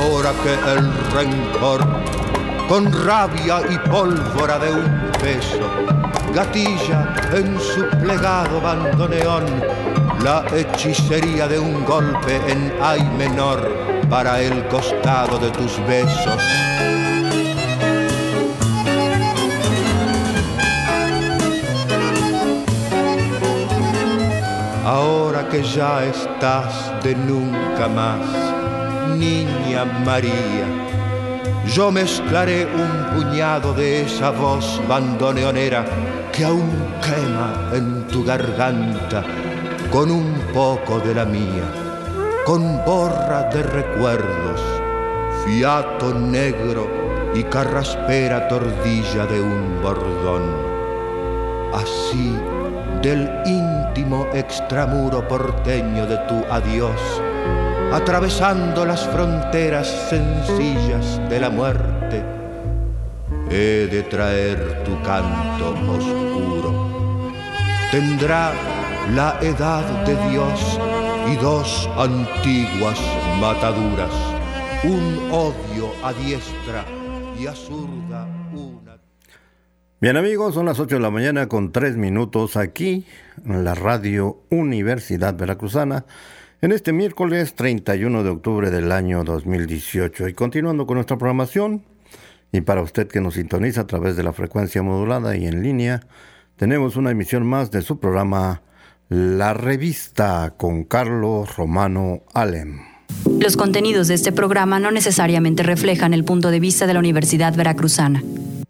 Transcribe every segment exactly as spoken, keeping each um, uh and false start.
ahora que el rencor, con rabia y pólvora de un beso, gatilla en su plegado bandoneón la hechicería de un golpe en ay menor para el costado de tus besos. Ahora que ya estás de nunca más, niña María, yo mezclaré un puñado de esa voz bandoneonera que aún quema en tu garganta con un poco de la mía, con borra de recuerdos, fiato negro y carraspera tordilla de un bordón. Así, del íntimo extramuro porteño de tu adiós, atravesando las fronteras sencillas de la muerte, he de traer tu canto oscuro. Tendrá la edad de Dios y dos antiguas mataduras, un odio a diestra y a zurda una. Bien amigos, son las ocho de la mañana con tres minutos aquí en la Radio Universidad Veracruzana en este miércoles treinta y uno de octubre del año dos mil dieciocho. Y continuando con nuestra programación, y para usted que nos sintoniza a través de la frecuencia modulada y en línea, tenemos una emisión más de su programa La Revista con Carlos Romano Alem. Los contenidos de este programa no necesariamente reflejan el punto de vista de la Universidad Veracruzana.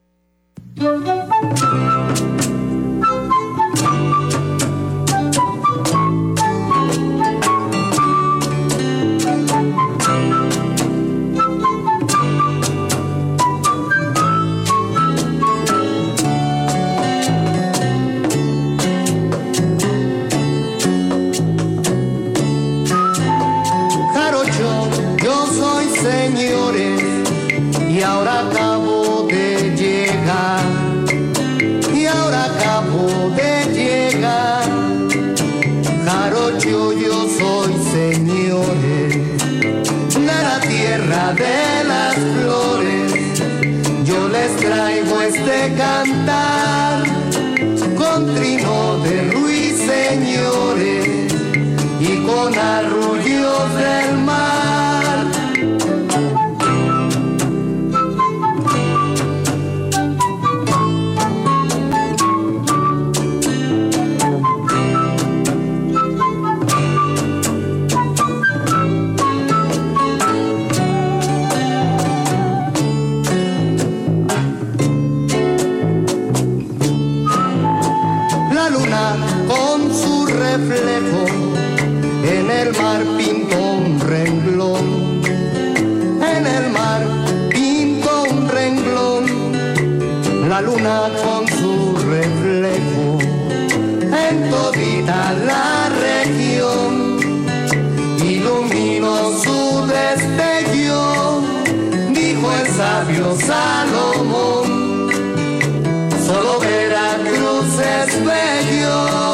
Jarocho, yo soy señores, y ahora acabo de llegar, y ahora acabo de llegar. Jarocho, yo soy señores, de la tierra de las flores. Yo les traigo este cantar con trino de ruiseñores y con arrullos del mar. La luna con su reflejo en el mar pintó un renglón, en el mar pintó un renglón. La luna con su reflejo en todita la región iluminó su destello, dijo el sabio Salomón, solo Veracruz es bello.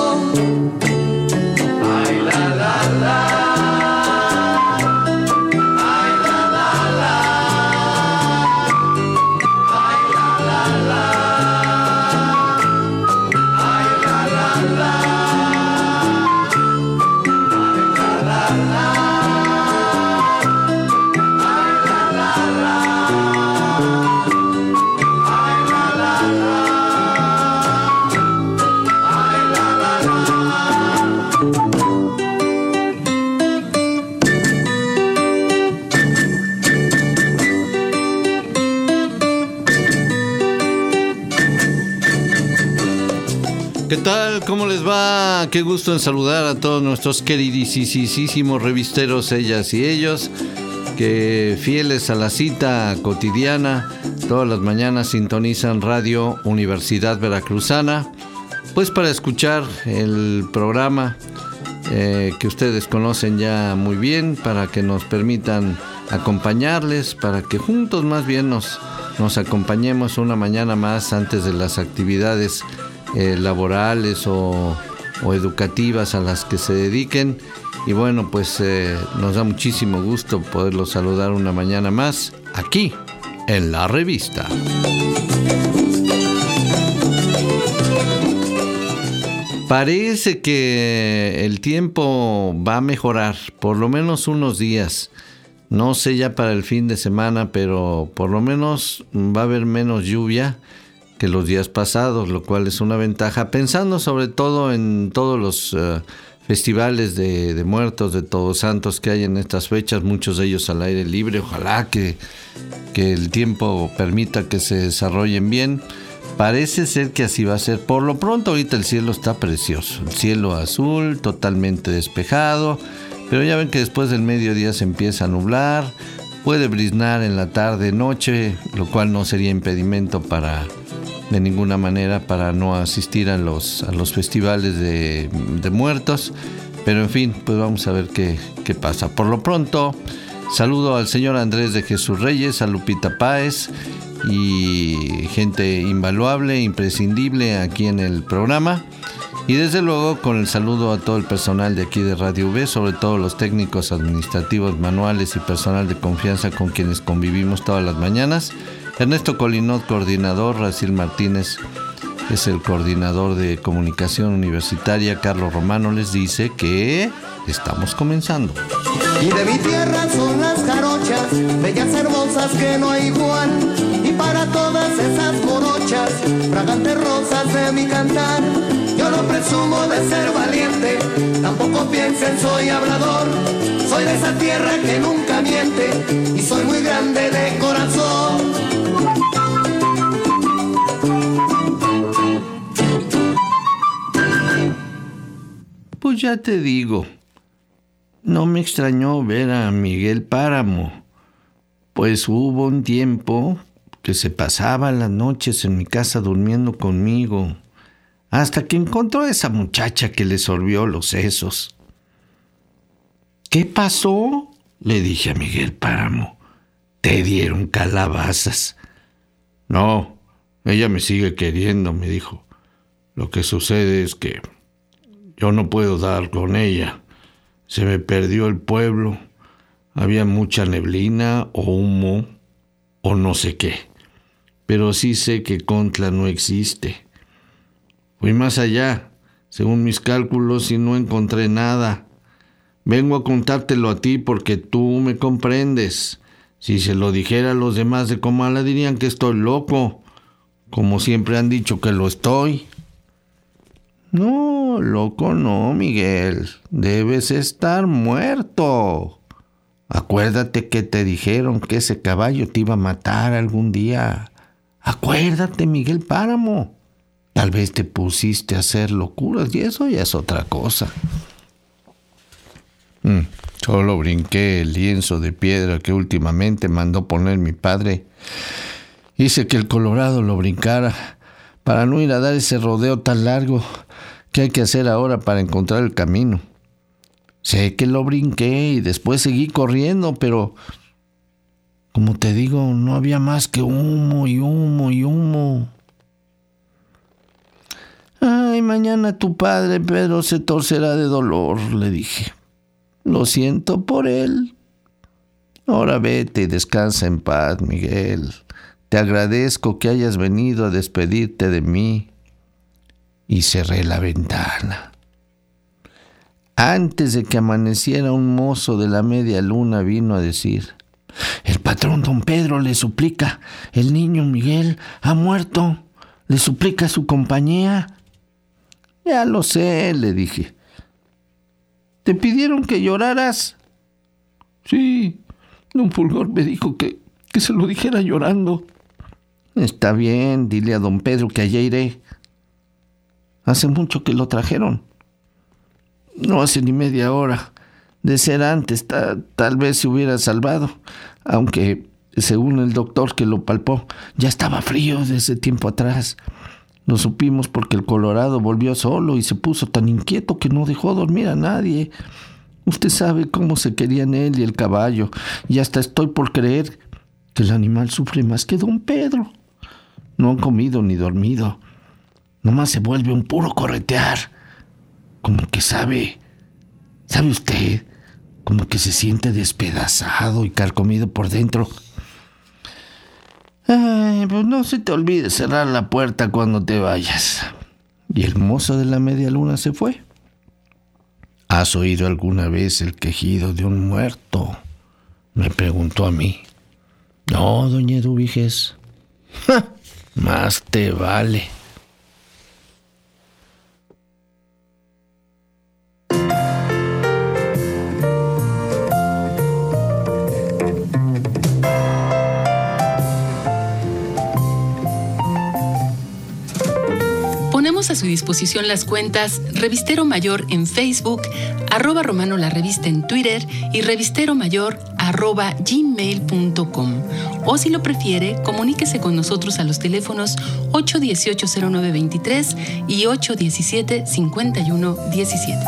¿Qué tal? ¿Cómo les va? Qué gusto en saludar a todos nuestros queridísimos revisteros, ellas y ellos, que fieles a la cita cotidiana, todas las mañanas sintonizan Radio Universidad Veracruzana, pues para escuchar el programa eh, que ustedes conocen ya muy bien, para que nos permitan acompañarles, para que juntos más bien nos, nos acompañemos una mañana más antes de las actividades Eh, laborales o, o educativas a las que se dediquen, Y bueno, pues eh, nos da muchísimo gusto poderlos saludar una mañana más aquí en la revista. Parece que el tiempo va a mejorar, por lo menos unos días. No sé ya para el fin de semana, pero por lo menos va a haber menos lluvia que los días pasados, lo cual es una ventaja, pensando sobre todo en todos los uh, festivales de, de muertos, de Todos Santos que hay en estas fechas, muchos de ellos al aire libre. Ojalá que, que el tiempo permita que se desarrollen bien. Parece ser que así va a ser. Por lo pronto ahorita el cielo está precioso, el cielo azul, totalmente despejado, pero ya ven que después del mediodía se empieza a nublar, puede briznar en la tarde, noche, lo cual no sería impedimento para, de ninguna manera, para no asistir a los, a los festivales de, de muertos, pero en fin, pues vamos a ver qué, qué pasa. Por lo pronto, saludo al señor Andrés de Jesús Reyes, a Lupita Páez, y gente invaluable, imprescindible aquí en el programa. Y desde luego con el saludo a todo el personal de aquí de Radio V, sobre todo los técnicos administrativos, manuales y personal de confianza con quienes convivimos todas las mañanas. Ernesto Colinot, coordinador. Racil Martínez es el coordinador de comunicación universitaria. Carlos Romano les dice que estamos comenzando. Y de mi tierra son las jarochas, bellas hermosas que no hay igual. Y para todas esas morochas, fragantes rosas de mi cantar, yo no presumo de ser valiente, tampoco piensen soy hablador. Soy de esa tierra que nunca miente y soy muy grande de corazón. Pues ya te digo, no me extrañó ver a Miguel Páramo, pues hubo un tiempo que se pasaba las noches en mi casa durmiendo conmigo, hasta que encontró a esa muchacha que le sorbió los sesos. ¿Qué pasó?, le dije a Miguel Páramo. ¿Te dieron calabazas? No, ella me sigue queriendo, me dijo. Lo que sucede es que yo no puedo dar con ella. Se me perdió el pueblo. Había mucha neblina o humo o no sé qué. Pero sí sé que Contla no existe. Fui más allá, según mis cálculos, y no encontré nada. Vengo a contártelo a ti porque tú me comprendes. Si se lo dijera a los demás de Comala dirían que estoy loco, como siempre han dicho que lo estoy. No, loco no, Miguel. Debes estar muerto. Acuérdate que te dijeron que ese caballo te iba a matar algún día. Acuérdate, Miguel Páramo. Tal vez te pusiste a hacer locuras y eso ya es otra cosa. Mm, solo brinqué el lienzo de piedra que últimamente mandó poner mi padre. Hice que el Colorado lo brincara para no ir a dar ese rodeo tan largo que hay que hacer ahora para encontrar el camino. Sé que lo brinqué y después seguí corriendo, pero como te digo, no había más que humo y humo y humo. Ay, mañana tu padre Pedro se torcerá de dolor, le dije. Lo siento por él. Ahora vete y descansa en paz, Miguel. Te agradezco que hayas venido a despedirte de mí. Y cerré la ventana. Antes de que amaneciera, un mozo de la media luna vino a decir: el patrón don Pedro le suplica, el niño Miguel ha muerto, le suplica su compañía. Ya lo sé, le dije. ¿Te pidieron que lloraras? Sí, don Fulgor me dijo que, que se lo dijera llorando. Está bien, dile a don Pedro que allá iré. Hace mucho que lo trajeron. No hace ni media hora. De ser antes, ta, tal vez se hubiera salvado, aunque, según el doctor que lo palpó, ya estaba frío desde tiempo atrás. Lo supimos porque el Colorado volvió solo y se puso tan inquieto que no dejó dormir a nadie. Usted sabe cómo se querían él y el caballo, y hasta estoy por creer que el animal sufre más que don Pedro. No han comido ni dormido. Nomás se vuelve un puro corretear, como que sabe... ¿Sabe usted? Como que se siente despedazado y carcomido por dentro. Ay, pues no se te olvide cerrar la puerta cuando te vayas. Y el mozo de la media luna se fue. ¿Has oído alguna vez el quejido de un muerto?, me preguntó a mí. No, doña Eduviges. ¡Ja! Más te vale. Ponemos a su disposición las cuentas Revistero Mayor en Facebook, arroba Romano la Revista en Twitter y Revistero Mayor arroba gmail punto com. O si lo prefiere, comuníquese con nosotros a los teléfonos ocho uno ocho cero nueve dos tres y ocho uno siete cinco uno uno siete.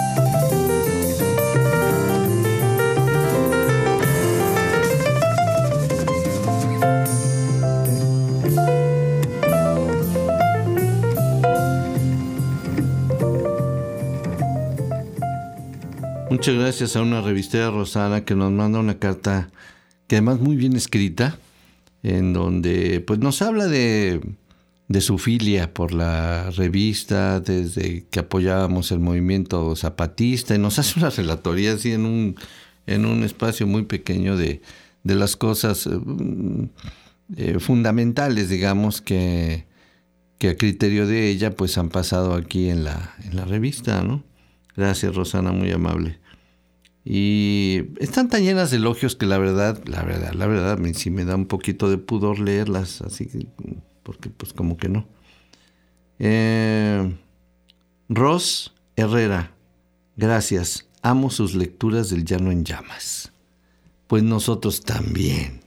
Muchas gracias a una revistera, Rosana, que nos manda una carta que además muy bien escrita, en donde pues nos habla de, de su filia por la revista, desde que apoyábamos el movimiento zapatista, y nos hace una relatoría así en un, en un espacio muy pequeño de, de las cosas eh, fundamentales, digamos, que, que a criterio de ella pues han pasado aquí en la, en la revista, ¿no? Gracias, Rosana, muy amable. Y están tan llenas de elogios que la verdad, la verdad, la verdad, a mí sí me da un poquito de pudor leerlas, así que, porque pues como que no. Eh, Ros Herrera, gracias, amo sus lecturas del Llano en Llamas. Pues nosotros también.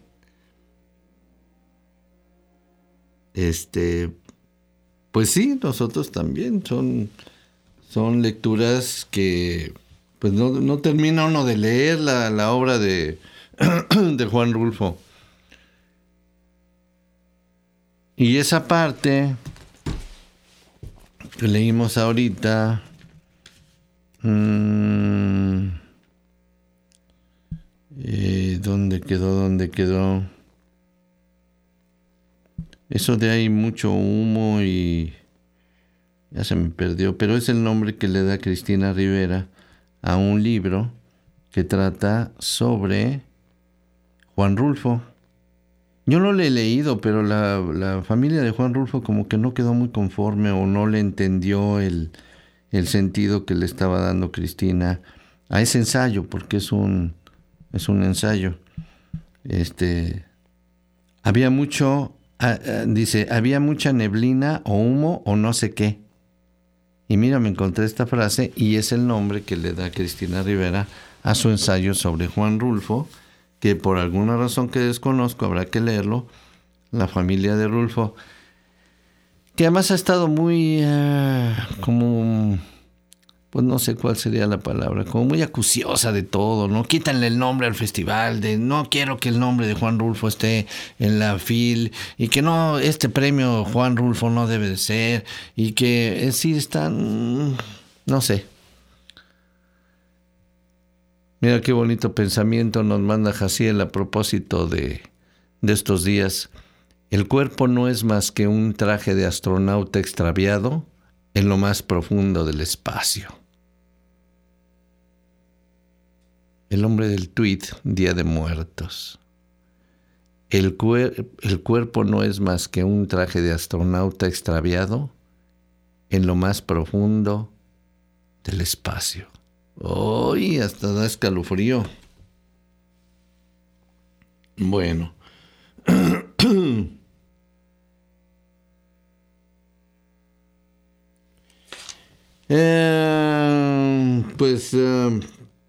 Este, pues sí, nosotros también, son... Son lecturas que pues no, no termina uno de leer la, la obra de, de Juan Rulfo. Y esa parte que leímos ahorita, mmm, eh, ¿dónde quedó? ¿Dónde quedó? Eso de hay mucho humo y... ya se me perdió, pero es el nombre que le da Cristina Rivera a un libro que trata sobre Juan Rulfo. Yo no lo he leído, pero la, la familia de Juan Rulfo como que no quedó muy conforme o no le entendió el, el sentido que le estaba dando Cristina a ese ensayo, porque es un, es un ensayo. Este, había mucho, ah, ah, dice, había mucha neblina o humo o no sé qué. Y mira, me encontré esta frase y es el nombre que le da Cristina Rivera a su ensayo sobre Juan Rulfo, que por alguna razón que desconozco, habrá que leerlo, la familia de Rulfo, que además ha estado muy, uh, como, pues no sé cuál sería la palabra, como muy acuciosa de todo, ¿no? Quítanle el nombre al festival, de no quiero que el nombre de Juan Rulfo esté en la fil, y que no, este premio Juan Rulfo no debe de ser, y que eh, sí están, no sé. Mira qué bonito pensamiento nos manda Jaciel a propósito de, de estos días. El cuerpo no es más que un traje de astronauta extraviado en lo más profundo del espacio. El hombre del tuit, Día de Muertos. El, cuer- el cuerpo no es más que un traje de astronauta extraviado en lo más profundo del espacio. ¡Uy! Hasta da escalofrío. Bueno. eh, pues... Eh,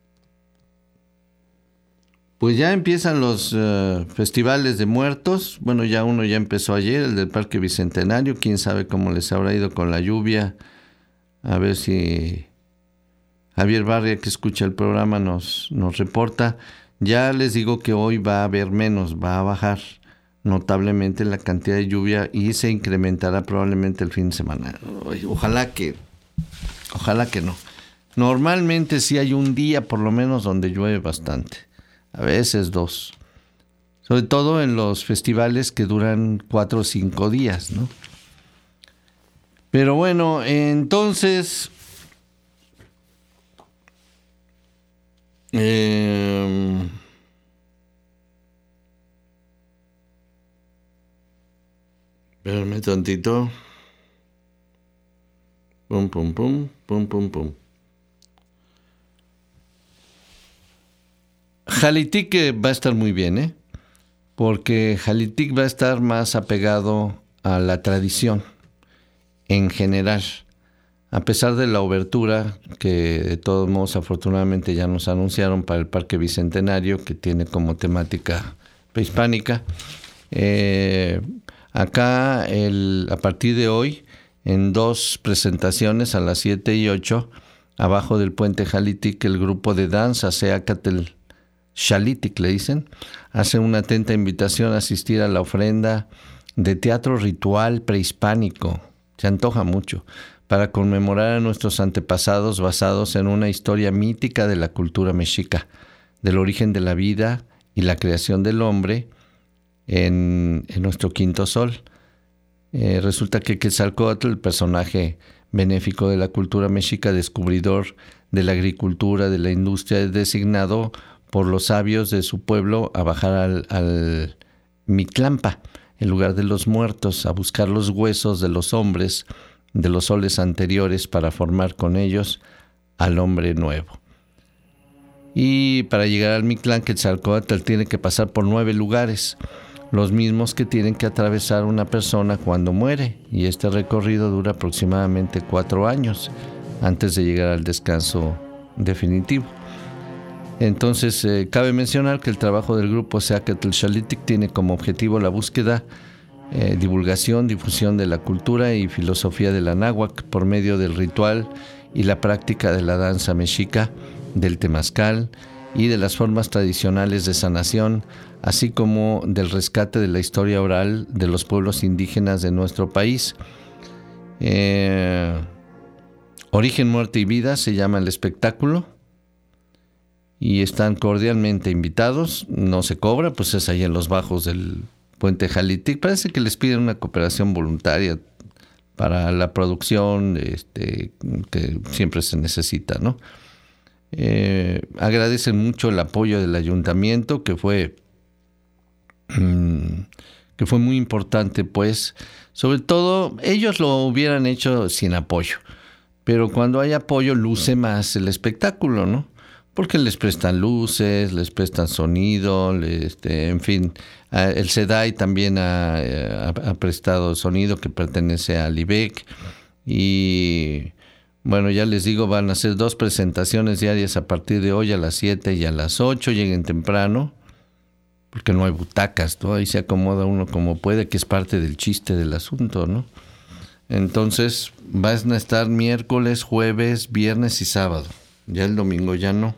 Pues ya empiezan los uh, festivales de muertos. Bueno, ya uno ya empezó ayer, el del Parque Bicentenario. Quién sabe cómo les habrá ido con la lluvia. A ver si Javier Barria, que escucha el programa, nos, nos reporta. Ya les digo que hoy va a haber menos, va a bajar notablemente la cantidad de lluvia y se incrementará probablemente el fin de semana. Ojalá que, ojalá que no. Normalmente sí hay un día por lo menos donde llueve bastante, a veces dos. Sobre todo en los festivales que duran cuatro o cinco días, ¿no? Pero bueno, entonces... Eh, espérame tantito. Pum, pum, pum, pum, pum, pum. Jalitic va a estar muy bien, ¿eh? Porque Jalitic va a estar más apegado a la tradición en general. A pesar de la obertura que de todos modos afortunadamente ya nos anunciaron para el Parque Bicentenario, que tiene como temática prehispánica, eh, acá el, a partir de hoy, en dos presentaciones a las siete y ocho, abajo del puente Jalitic, el grupo de danza Seacatl Xalitic, le dicen, hace una atenta invitación a asistir a la ofrenda de teatro ritual prehispánico. Se antoja mucho, para conmemorar a nuestros antepasados basados en una historia mítica de la cultura mexica, del origen de la vida y la creación del hombre en, en nuestro quinto sol. Eh, resulta que Quetzalcóatl, el personaje benéfico de la cultura mexica, descubridor de la agricultura, de la industria, es designado por los sabios de su pueblo a bajar al, al Mictlampa, el lugar de los muertos, a buscar los huesos de los hombres de los soles anteriores para formar con ellos al hombre nuevo. Y para llegar al Mictlán, Quetzalcóatl tiene que pasar por nueve lugares, los mismos que tienen que atravesar una persona cuando muere, y este recorrido dura aproximadamente cuatro años antes de llegar al descanso definitivo. Entonces, eh, cabe mencionar que el trabajo del grupo Seacatl Xalitic tiene como objetivo la búsqueda, eh, divulgación, difusión de la cultura y filosofía de la náhuatl por medio del ritual y la práctica de la danza mexica, del temazcal y de las formas tradicionales de sanación, así como del rescate de la historia oral de los pueblos indígenas de nuestro país. Eh, Origen, Muerte y Vida se llama el espectáculo. Y están cordialmente invitados, no se cobra, pues es ahí en los bajos del puente Jalitic. Parece que les piden una cooperación voluntaria para la producción, este, que siempre se necesita, ¿no? Eh, agradecen mucho el apoyo del ayuntamiento, que fue, que fue muy importante, pues, sobre todo, ellos lo hubieran hecho sin apoyo, pero cuando hay apoyo luce más el espectáculo, ¿no? Porque les prestan luces, les prestan sonido, este, en fin. El SEDAI también ha, ha, ha prestado sonido que pertenece al I B E C. Y bueno, ya les digo, van a hacer dos presentaciones diarias a partir de hoy a las siete y a las ocho. Lleguen temprano, porque no hay butacas, ¿no? Ahí se acomoda uno como puede, que es parte del chiste del asunto, ¿no? Entonces, van a estar miércoles, jueves, viernes y sábado. Ya el domingo ya no.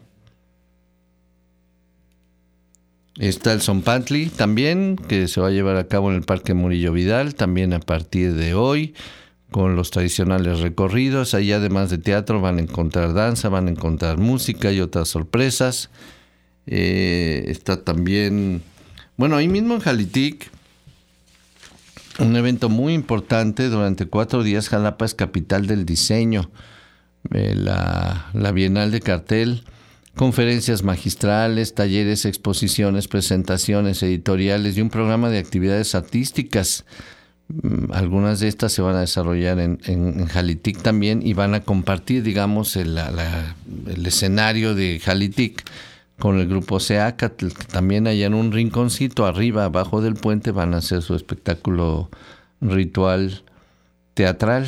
Está el Zompantli también, que se va a llevar a cabo en el Parque Murillo Vidal, también a partir de hoy, con los tradicionales recorridos. Ahí, además de teatro, van a encontrar danza, van a encontrar música y otras sorpresas. Eh, está también, bueno, ahí mismo en Jalitic, un evento muy importante. Durante cuatro días, Jalapa es capital del diseño. Eh, la, la Bienal de Cartel, conferencias magistrales, talleres, exposiciones, presentaciones editoriales y un programa de actividades artísticas. Algunas de estas se van a desarrollar en, en, en Jalitic también, y van a compartir, digamos, el, la, el escenario de Jalitic con el grupo Seacatl, que también allá en un rinconcito arriba, abajo del puente, van a hacer su espectáculo ritual teatral.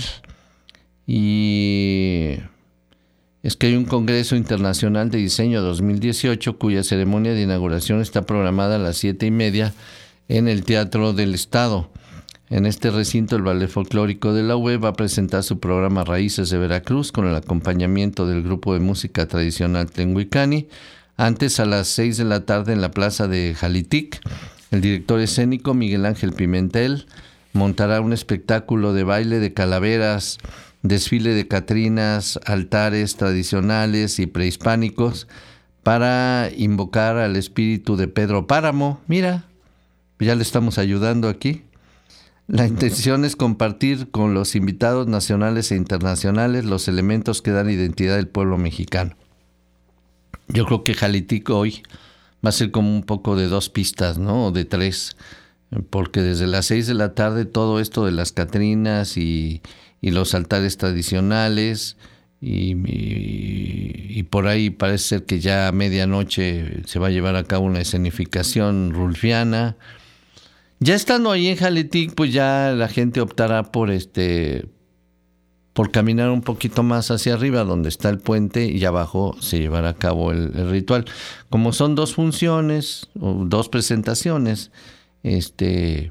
Y es que hay un Congreso Internacional de Diseño dos mil dieciocho cuya ceremonia de inauguración está programada a las siete y media en el Teatro del Estado. En este recinto, el Ballet Folclórico de la U E va a presentar su programa Raíces de Veracruz con el acompañamiento del grupo de música tradicional Tlenguicani. Antes, a las seis de la tarde, en la plaza de Jalitic, el director escénico Miguel Ángel Pimentel montará un espectáculo de baile de calaveras desfile de catrinas, altares tradicionales y prehispánicos para invocar al espíritu de Pedro Páramo. Mira, ya le estamos ayudando aquí. La intención es compartir con los invitados nacionales e internacionales los elementos que dan identidad al pueblo mexicano. Yo creo que Jalitic hoy va a ser como un poco de dos pistas, ¿no? O de tres, porque desde las seis de la tarde todo esto de las catrinas y, y los altares tradicionales y, y, y por ahí parece ser que ya a medianoche se va a llevar a cabo una escenificación rulfiana. Ya estando ahí en Jalitic, pues ya la gente optará por este por caminar un poquito más hacia arriba, donde está el puente, y abajo se llevará a cabo el, el ritual. Como son dos funciones, o dos presentaciones, este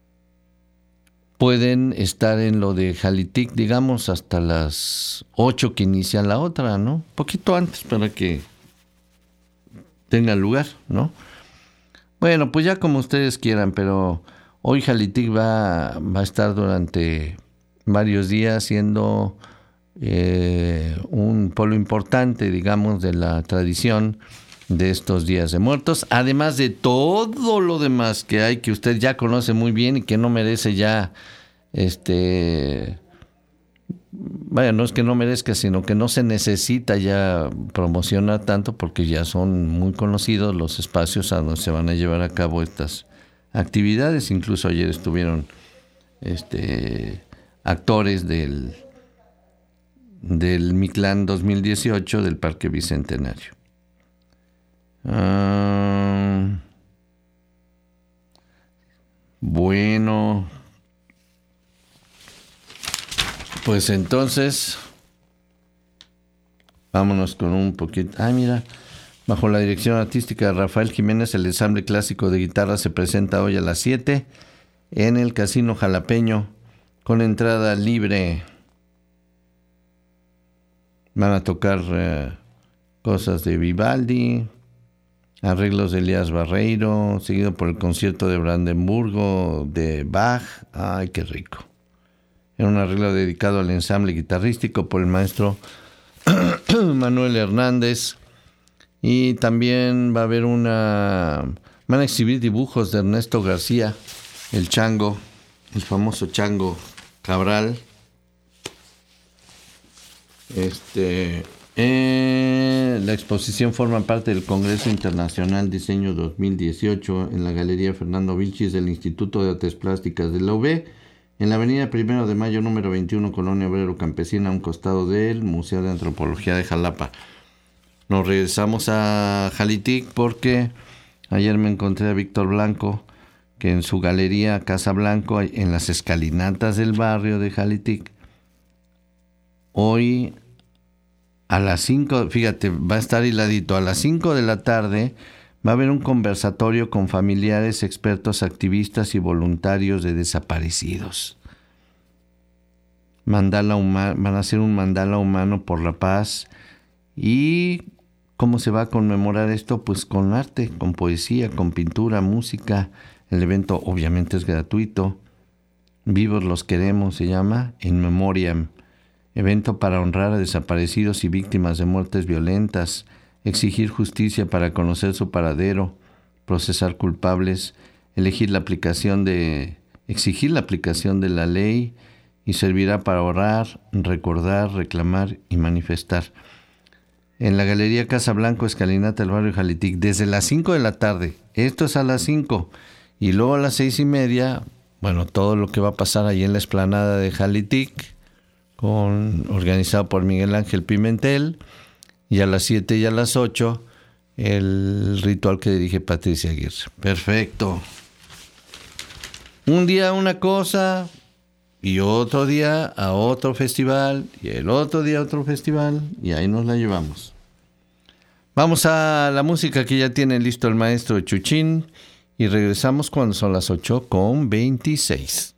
pueden estar en lo de Jalitic, digamos, hasta las ocho que inicia la otra, ¿no? Un poquito antes para que tenga lugar, ¿no? Bueno, pues ya como ustedes quieran, pero hoy Jalitic va, va a estar durante varios días siendo eh, un polo importante, digamos, de la tradición de estos días de muertos, además de todo lo demás que hay, que usted ya conoce muy bien y que no merece ya, este, vaya, no es que no merezca, sino que no se necesita ya promocionar tanto, porque ya son muy conocidos los espacios a donde se van a llevar a cabo estas actividades. Incluso ayer estuvieron este actores del del Mictlán dos mil dieciocho del Parque Bicentenario. Uh, bueno, pues entonces vámonos con un poquito. Ah, mira, bajo la dirección artística de Rafael Jiménez, el ensamble clásico de guitarra se presenta hoy a las siete en el Casino Jalapeño con entrada libre. Van a tocar uh, cosas de Vivaldi, arreglos de Elías Barreiro, seguido por el concierto de Brandenburgo de Bach. Ay, qué rico. Era un arreglo dedicado al ensamble guitarrístico por el maestro Manuel Hernández. Y también va a haber una... van a exhibir dibujos de Ernesto García, el Chango, el famoso Chango Cabral. Este... Eh, la exposición forma parte del Congreso Internacional Diseño dos mil dieciocho en la Galería Fernando Vilchis del Instituto de Artes Plásticas de la U B, en la avenida Primero de Mayo, número veintiuno, Colonia Obrero Campesina, a un costado del Museo de Antropología de Jalapa. Nos regresamos a Jalitic porque ayer me encontré a Víctor Blanco, que en su galería Casa Blanco, en las escalinatas del barrio de Jalitic, hoy a las cinco, fíjate, va a estar hiladito, a las cinco de la tarde va a haber un conversatorio con familiares, expertos, activistas y voluntarios de desaparecidos. Mandala huma- van a hacer un mandala humano por la paz. ¿Y cómo se va a conmemorar esto? Pues con arte, con poesía, con pintura, música. El evento obviamente es gratuito. Vivos los queremos, se llama, In Memoriam. Evento para honrar a desaparecidos y víctimas de muertes violentas, exigir justicia para conocer su paradero, procesar culpables, elegir la aplicación de, exigir la aplicación de la ley, y servirá para orar, recordar, reclamar y manifestar. En la Galería Casa Blanco, escalinata del barrio Jalitic, desde las cinco de la tarde. Esto es a las cinco. Y luego a las seis y media, bueno, todo lo que va a pasar ahí en la explanada de Jalitic, con, organizado por Miguel Ángel Pimentel, y a las siete y a las ocho el ritual que dirige Patricia Aguirre. Perfecto. Un día una cosa y otro día a otro festival y el otro día a otro festival, y ahí nos la llevamos. Vamos a la música que ya tiene listo el maestro Chuchín y regresamos cuando son las ocho con veintiséis.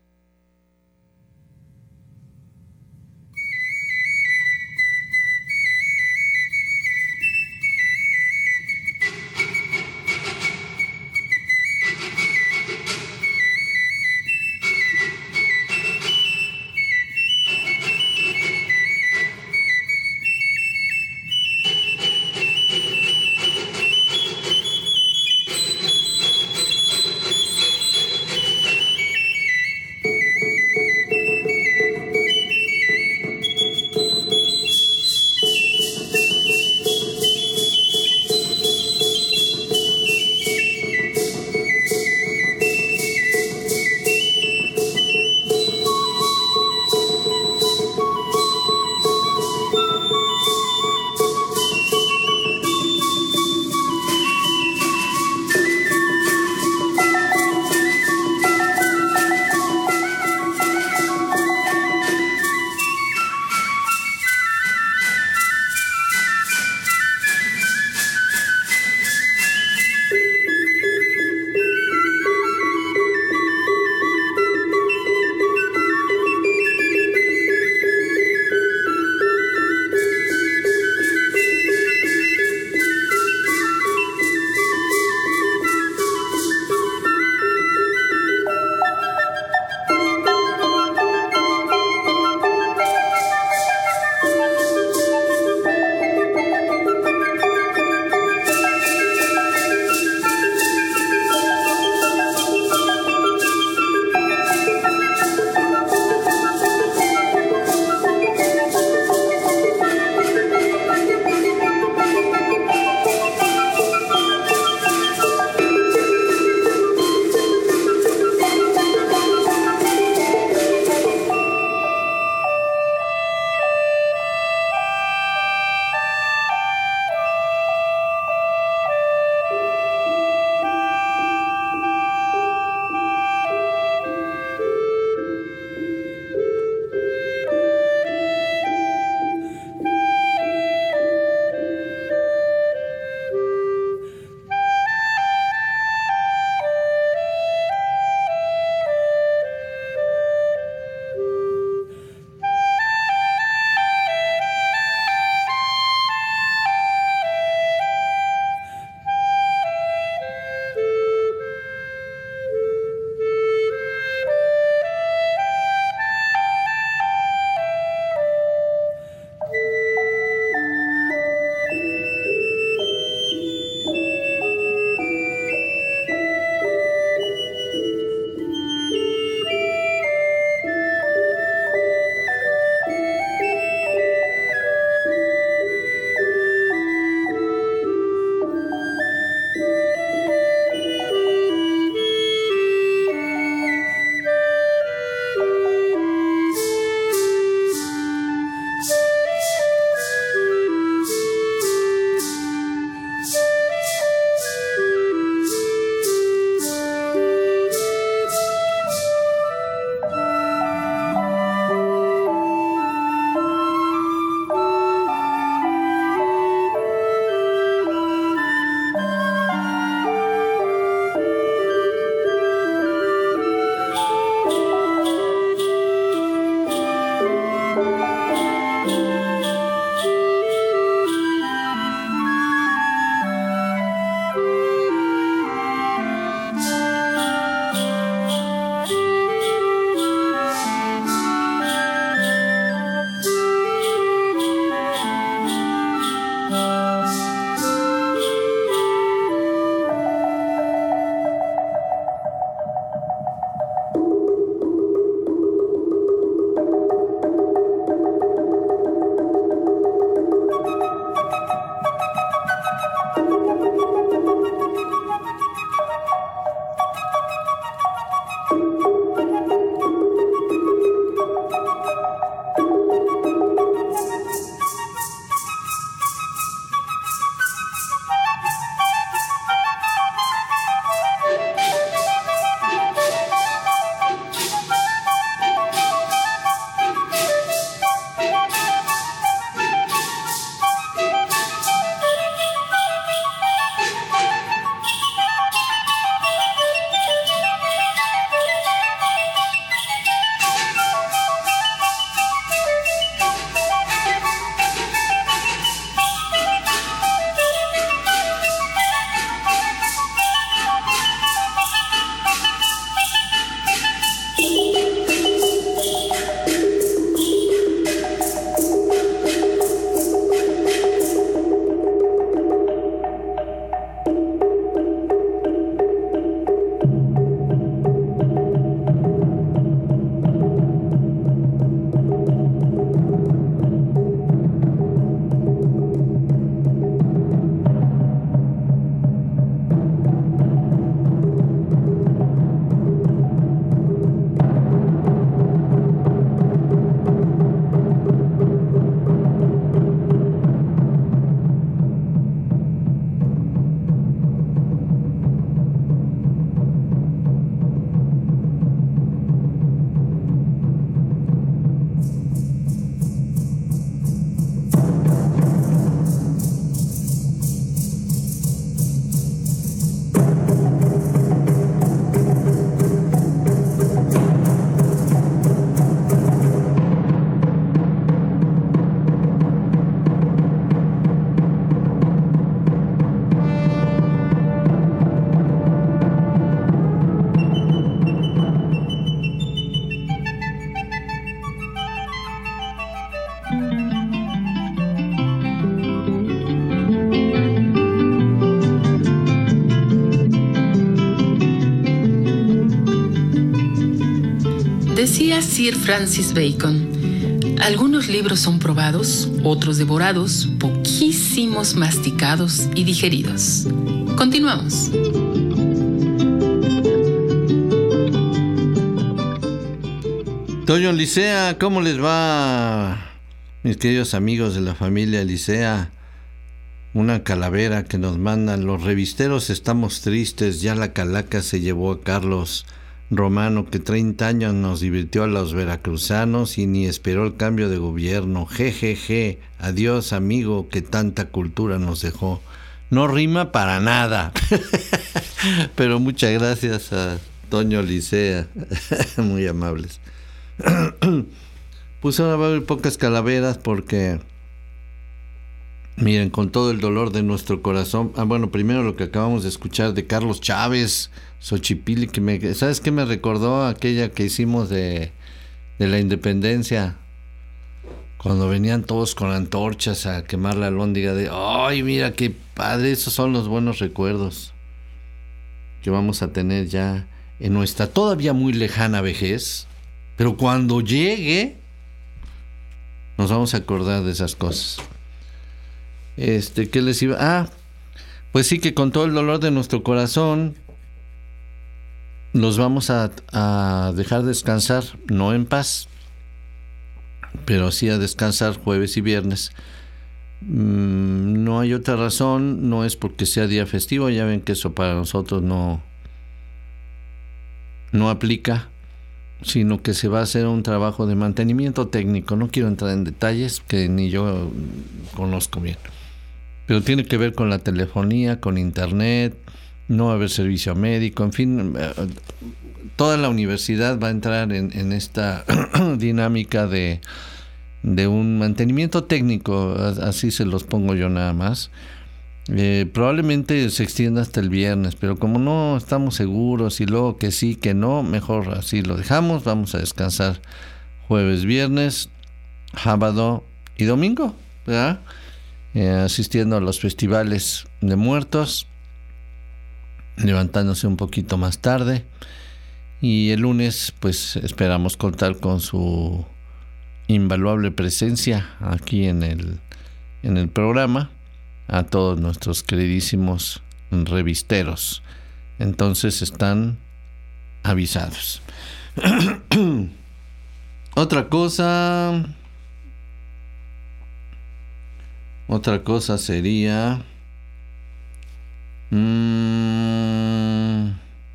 Decía Sir Francis Bacon, algunos libros son probados, otros devorados, poquísimos masticados y digeridos. Continuamos. Toño Licea, ¿cómo les va, mis queridos amigos de la familia Licea? Una calavera que nos mandan: los revisteros estamos tristes, ya la calaca se llevó a Carlos Romano, que treinta años nos divirtió a los veracruzanos y ni esperó el cambio de gobierno. Jejeje, adiós amigo, que tanta cultura nos dejó. No rima para nada. Pero muchas gracias a Toño Licea. Muy amables. Pues ahora va a haber pocas calaveras porque, miren, con todo el dolor de nuestro corazón. Ah, bueno, primero lo que acabamos de escuchar de Carlos Chávez, Xochipilli, que me, ¿sabes qué me recordó? Aquella que hicimos de, de la independencia, cuando venían todos con antorchas a quemar la alhóndiga de, ¡ay, mira qué padre! Esos son los buenos recuerdos que vamos a tener ya en nuestra todavía muy lejana vejez. Pero cuando llegue, nos vamos a acordar de esas cosas. Este, ¿qué les iba? Ah, pues sí, que con todo el dolor de nuestro corazón los vamos a, a dejar descansar, no en paz, pero sí a descansar jueves y viernes. Mm, no hay otra razón, no es porque sea día festivo, ya ven que eso para nosotros no, no aplica, sino que se va a hacer un trabajo de mantenimiento técnico. No quiero entrar en detalles que ni yo conozco bien, pero tiene que ver con la telefonía, con internet, no va a haber servicio médico, en fin, toda la universidad va a entrar en, en esta dinámica de, de un mantenimiento técnico, así se los pongo yo nada más. Eh, probablemente se extienda hasta el viernes, pero como no estamos seguros y luego que sí, que no, mejor así lo dejamos. Vamos a descansar jueves, viernes, sábado y domingo, ¿verdad? Eh, asistiendo a los festivales de muertos, levantándose un poquito más tarde, y el lunes pues esperamos contar con su invaluable presencia aquí en el, en el programa, a todos nuestros queridísimos revisteros. Entonces están avisados. Otra cosa, otra cosa sería, mmm,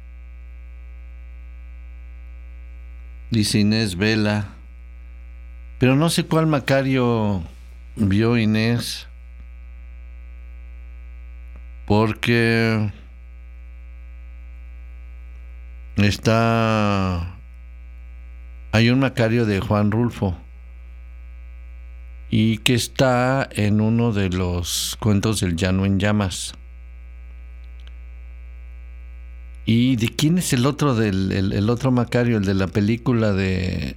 dice Inés Vela, pero no sé cuál Macario vio Inés, porque está, hay un Macario de Juan Rulfo y que está en uno de los cuentos del Llano en Llamas. ¿Y de quién es el otro del el, el otro Macario, el de la película de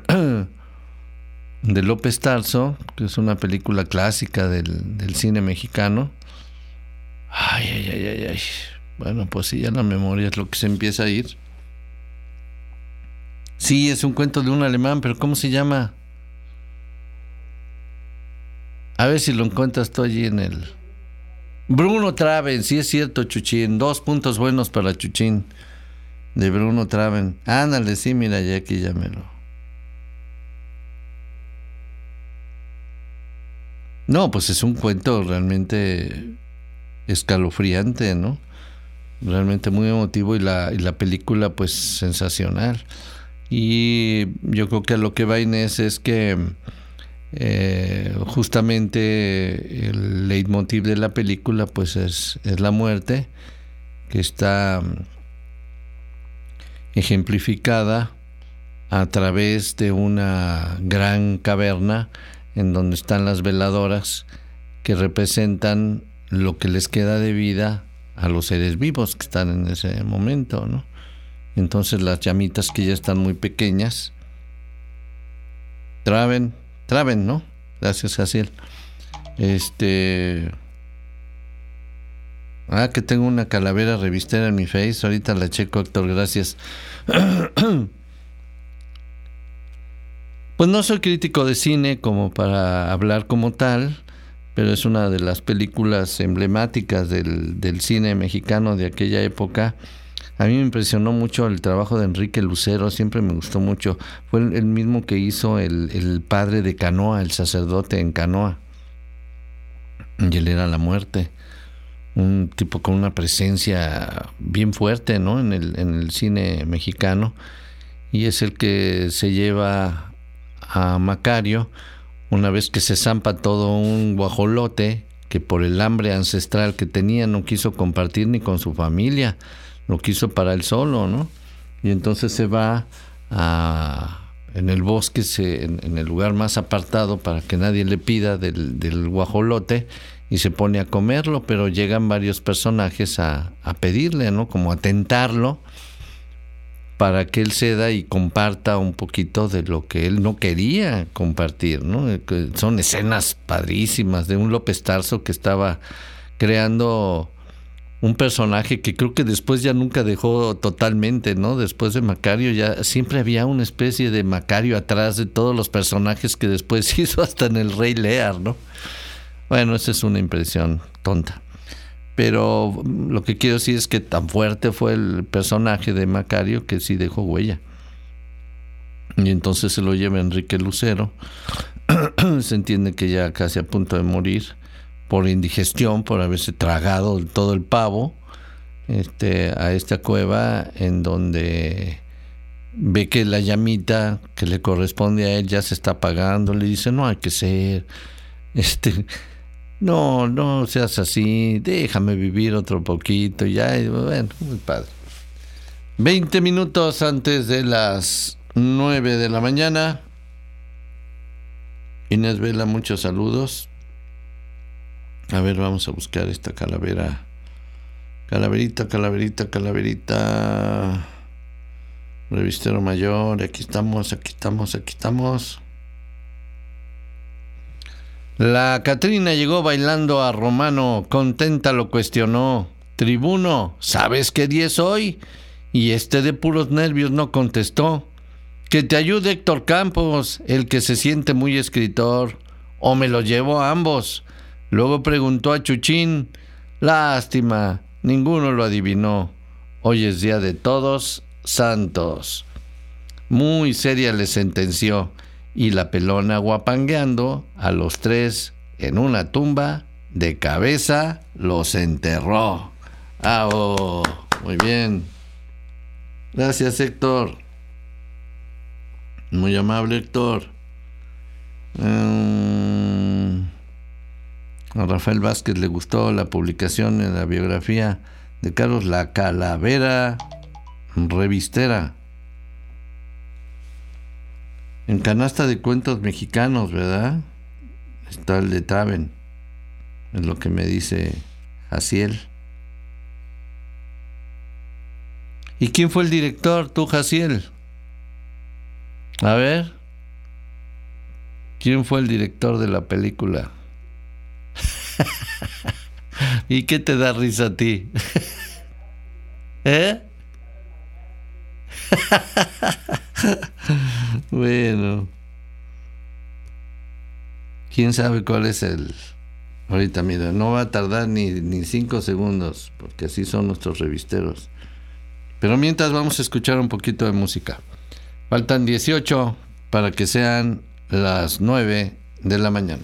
de López Tarso, que es una película clásica del, del cine mexicano? Ay, ay, ay, ay, ay. Bueno, pues sí, ya la memoria es lo que se empieza a ir. Sí, es un cuento de un alemán, pero ¿cómo se llama? A ver si lo encuentras tú allí en el... Bruno Traven, sí es cierto, Chuchín. Dos puntos buenos para Chuchín, de Bruno Traven. Ándale, sí, mira, ya aquí ya me lo... No, pues es un cuento realmente escalofriante, ¿no? Realmente muy emotivo, y la, y la película pues sensacional. Y yo creo que a lo que va Inés es que eh, justamente el leitmotiv de la película pues es, es la muerte, que está ejemplificada a través de una gran caverna en donde están las veladoras que representan lo que les queda de vida a los seres vivos que están en ese momento, ¿no? Entonces las llamitas, que ya están muy pequeñas, traben, traben, ¿no? Gracias, Jaciel. Este... Ah, que tengo una calavera revistera en mi Face. Ahorita la checo, Héctor, gracias. Pues no soy crítico de cine como para hablar como tal, pero es una de las películas emblemáticas del, del cine mexicano de aquella época. A mí me impresionó mucho el trabajo de Enrique Lucero, siempre me gustó mucho. Fue el, el mismo que hizo el, el padre de Canoa, el sacerdote en Canoa. Y él era la muerte. Un tipo con una presencia bien fuerte, ¿no? En el, en el cine mexicano. Y es el que se lleva a Macario una vez que se zampa todo un guajolote que por el hambre ancestral que tenía no quiso compartir ni con su familia. Lo quiso para él solo, ¿no? Y entonces se va a, en el bosque, se, en, en el lugar más apartado para que nadie le pida del, del guajolote, y se pone a comerlo, pero llegan varios personajes a, a pedirle, ¿no? Como a tentarlo para que él ceda y comparta un poquito de lo que él no quería compartir, ¿no? Son escenas padrísimas de un López Tarso que estaba creando un personaje que creo que después ya nunca dejó totalmente, ¿no? Después de Macario ya siempre había una especie de Macario atrás de todos los personajes que después hizo hasta en el Rey Lear, ¿no? Bueno, esa es una impresión tonta. Pero lo que quiero decir es que tan fuerte fue el personaje de Macario que sí dejó huella. Y entonces se lo lleva Enrique Lucero. Se entiende que ya casi a punto de morir por indigestión, por haberse tragado todo el pavo, este, a esta cueva en donde ve que la llamita que le corresponde a él ya se está apagando. Le dice, no hay que ser, este, no, no seas así, déjame vivir otro poquito, ya, y bueno, muy padre. Veinte minutos antes de las nueve de la mañana. Inés Vela, muchos saludos. A ver, vamos a buscar esta calavera. Calaverita, calaverita, calaverita. Revistero Mayor, aquí estamos, aquí estamos, aquí estamos. La Catrina llegó bailando a Romano, contenta lo cuestionó. Tribuno, ¿sabes qué día es hoy? Y este de puros nervios no contestó. Que te ayude Héctor Campos, el que se siente muy escritor. O me lo llevo a ambos. Luego preguntó a Chuchín. Lástima, ninguno lo adivinó. Hoy es día de todos santos. Muy seria le sentenció. Y la pelona guapangueando a los tres en una tumba de cabeza los enterró. ¡Ah, oh! Muy bien. Gracias, Héctor. Muy amable, Héctor. Um, a Rafael Vázquez le gustó la publicación en la biografía de Carlos La Calavera Revistera. En canasta de cuentos mexicanos, ¿verdad? Está el de Traven. Es lo que me dice Jaciel. ¿Y quién fue el director, tú, Jaciel? A ver. ¿Quién fue el director de la película? ¿Y qué te da risa a ti? ¿Eh? Bueno. ¿Quién sabe cuál es el...? Ahorita, mira, no va a tardar ni, ni cinco segundos, porque así son nuestros revisteros. Pero mientras vamos a escuchar un poquito de música. Faltan dieciocho para que sean las nueve de la mañana.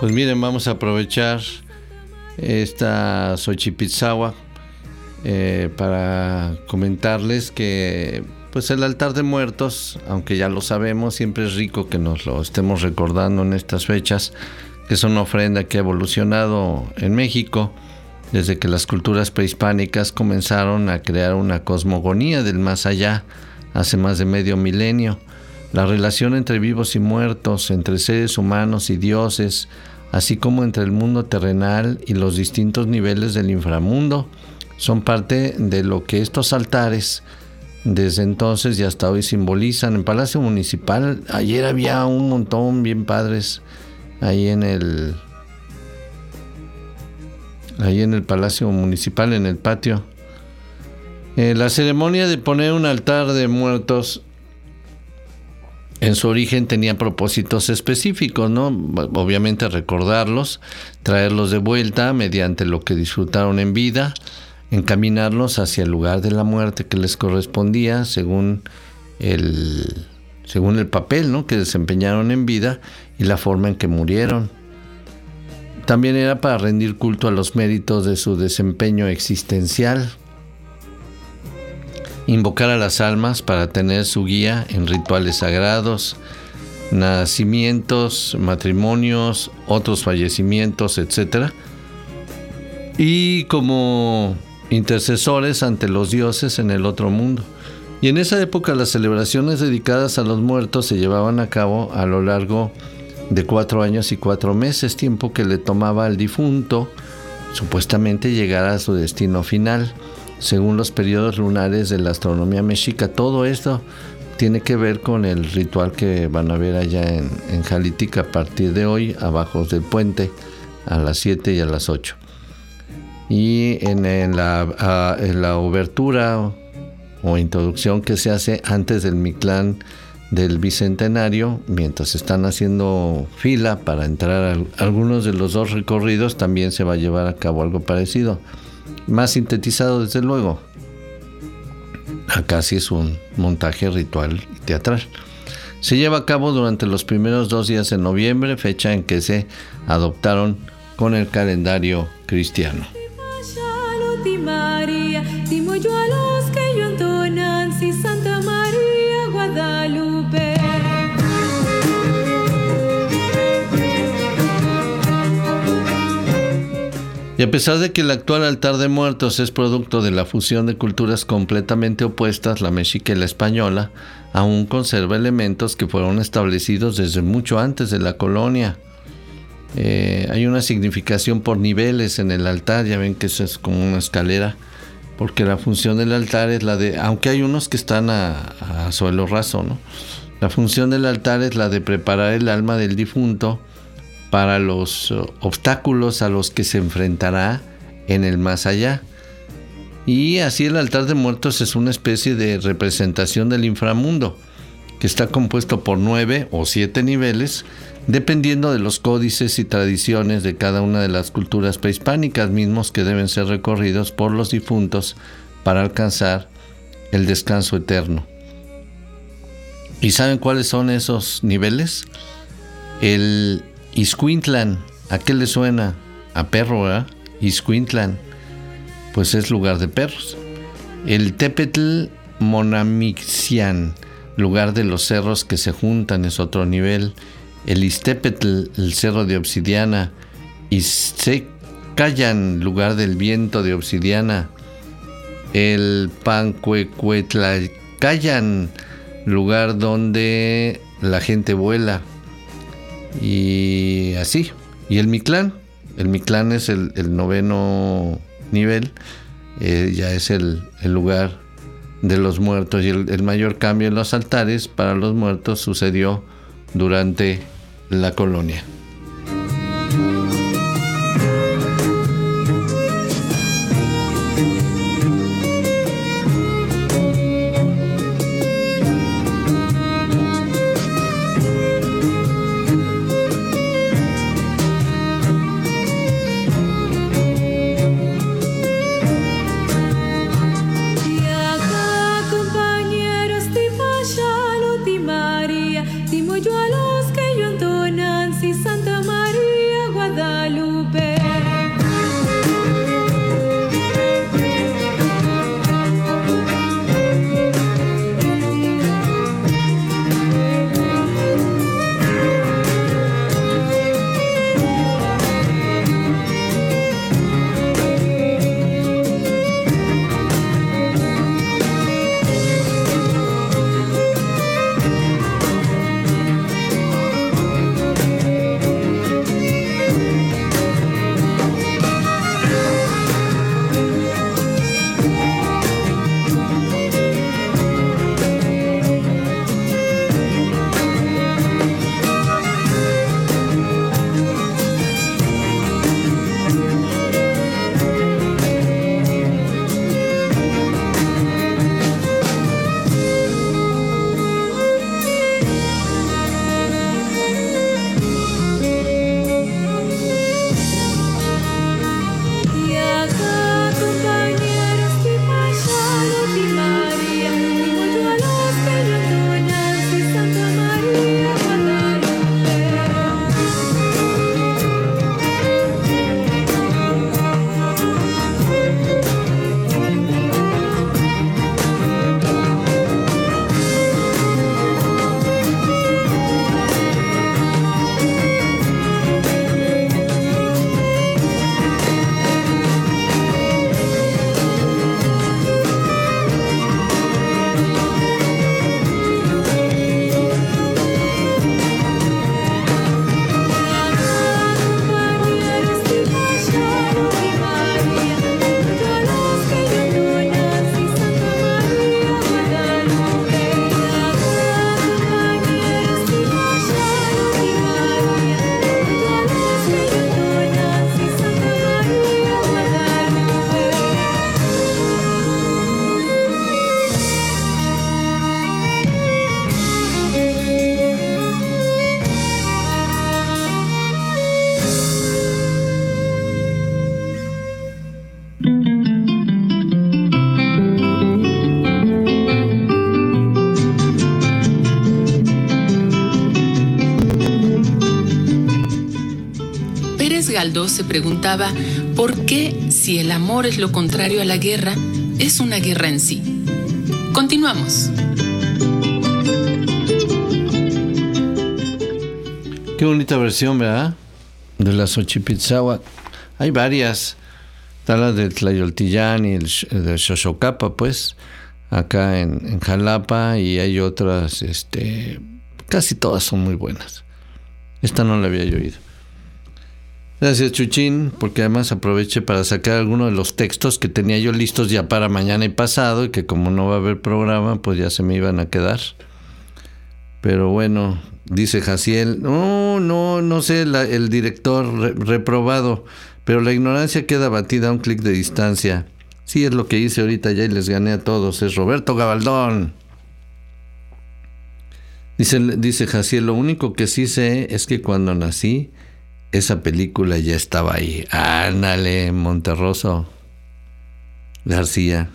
Pues miren, vamos a aprovechar esta Xochipilzáhuac eh, para comentarles que pues el altar de muertos, aunque ya lo sabemos, siempre es rico que nos lo estemos recordando en estas fechas, que es una ofrenda que ha evolucionado en México desde que las culturas prehispánicas comenzaron a crear una cosmogonía del más allá hace más de medio milenio. La relación entre vivos y muertos, entre seres humanos y dioses, así como entre el mundo terrenal y los distintos niveles del inframundo, son parte de lo que estos altares desde entonces y hasta hoy simbolizan. En Palacio Municipal, ayer había un montón bien padres ahí en el ahí en el Palacio Municipal, en el patio. Eh, la ceremonia de poner un altar de muertos en su origen tenía propósitos específicos, ¿no? Obviamente recordarlos, traerlos de vuelta mediante lo que disfrutaron en vida, encaminarlos hacia el lugar de la muerte que les correspondía según el, según el papel, ¿no?, que desempeñaron en vida y la forma en que murieron. También era para rendir culto a los méritos de su desempeño existencial, invocar a las almas para tener su guía en rituales sagrados, nacimientos, matrimonios, otros fallecimientos, etcétera, y como intercesores ante los dioses en el otro mundo. Y en esa época las celebraciones dedicadas a los muertos se llevaban a cabo a lo largo de cuatro años y cuatro meses, tiempo que le tomaba al difunto supuestamente llegar a su destino final, según los periodos lunares de la astronomía mexica. Todo esto tiene que ver con el ritual que van a ver allá en, en Jalitic a partir de hoy, abajo del puente, a las siete y a las ocho. Y en, en, la, a, en la obertura o introducción que se hace antes del Mictlán del Bicentenario, mientras están haciendo fila para entrar a algunos de los dos recorridos, también se va a llevar a cabo algo parecido, más sintetizado desde luego. Acá sí es un montaje ritual y teatral. Se lleva a cabo durante los primeros dos días de noviembre, fecha en que se adoptaron con el calendario cristiano. Santa María Guadalupe. Y a pesar de que el actual altar de muertos es producto de la fusión de culturas completamente opuestas, la mexica y la española, aún conserva elementos que fueron establecidos desde mucho antes de la colonia. Eh, hay una significación por niveles en el altar, ya ven que eso es como una escalera, porque la función del altar es la de, aunque hay unos que están a, a suelo raso, ¿no? La función del altar es la de preparar el alma del difunto para los uh, obstáculos a los que se enfrentará en el más allá. Y así el altar de muertos es una especie de representación del inframundo, que está compuesto por nueve o siete niveles, dependiendo de los códices y tradiciones de cada una de las culturas prehispánicas, mismos que deben ser recorridos por los difuntos para alcanzar el descanso eterno. ¿Y saben cuáles son esos niveles? El Ixcuintlan, ¿a qué le suena? A perro, ¿verdad? Ixcuintlan, pues es lugar de perros. El Tepetl Monamixian, lugar de los cerros que se juntan, es otro nivel. El Ixtepetl, el cerro de obsidiana. Ixtecallan, lugar del viento de obsidiana. El Pancuecuetlacayan, lugar donde la gente vuela. Y así. Y el Mictlán, el Mictlán es el, el noveno nivel, eh, ya es el, el lugar de los muertos. Y el, el mayor cambio en los altares para los muertos sucedió durante la colonia. María, Timo yo a los que yo entonan, si Santa Galdós se preguntaba por qué, si el amor es lo contrario a la guerra, es una guerra en sí. Continuamos. Qué bonita versión, ¿verdad? De la Xochipilzáhuac. Hay varias. Está la de Tlayoltillán y el de Xochocapa, pues, acá en, en Jalapa, y hay otras, este, casi todas son muy buenas. Esta no la había yo oído. Gracias, Chuchín, porque además aproveché para sacar algunos de los textos que tenía yo listos ya para mañana y pasado, y que como no va a haber programa, pues ya se me iban a quedar. Pero bueno, dice Jaciel, no, no, no sé, la, el director re, reprobado, pero la ignorancia queda batida a un clic de distancia. Sí, es lo que hice ahorita ya y les gané a todos. Es Roberto Gabaldón. Dice, dice Jaciel, lo único que sí sé es que cuando nací, esa película ya estaba ahí. Ándale, Monterroso García.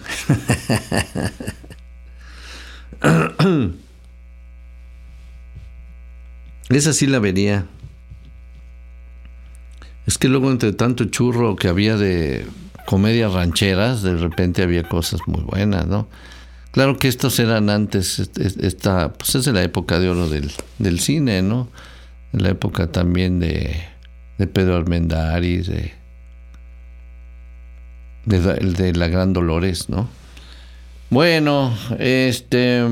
Esa sí la vería. Es que luego entre tanto churro que había de comedias rancheras, de repente había cosas muy buenas, ¿no? Claro que estos eran antes, esta, pues es de la época de oro del, del cine, ¿no? En la época también de, de Pedro Armendáriz, de, de, de la Gran Dolores, ¿no? Bueno, este...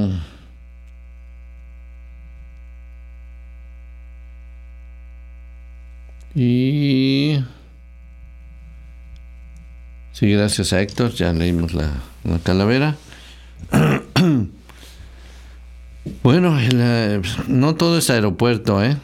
Y... sí, gracias a Héctor, ya leímos la, la calavera. Bueno, el, no todo es aeropuerto, ¿eh?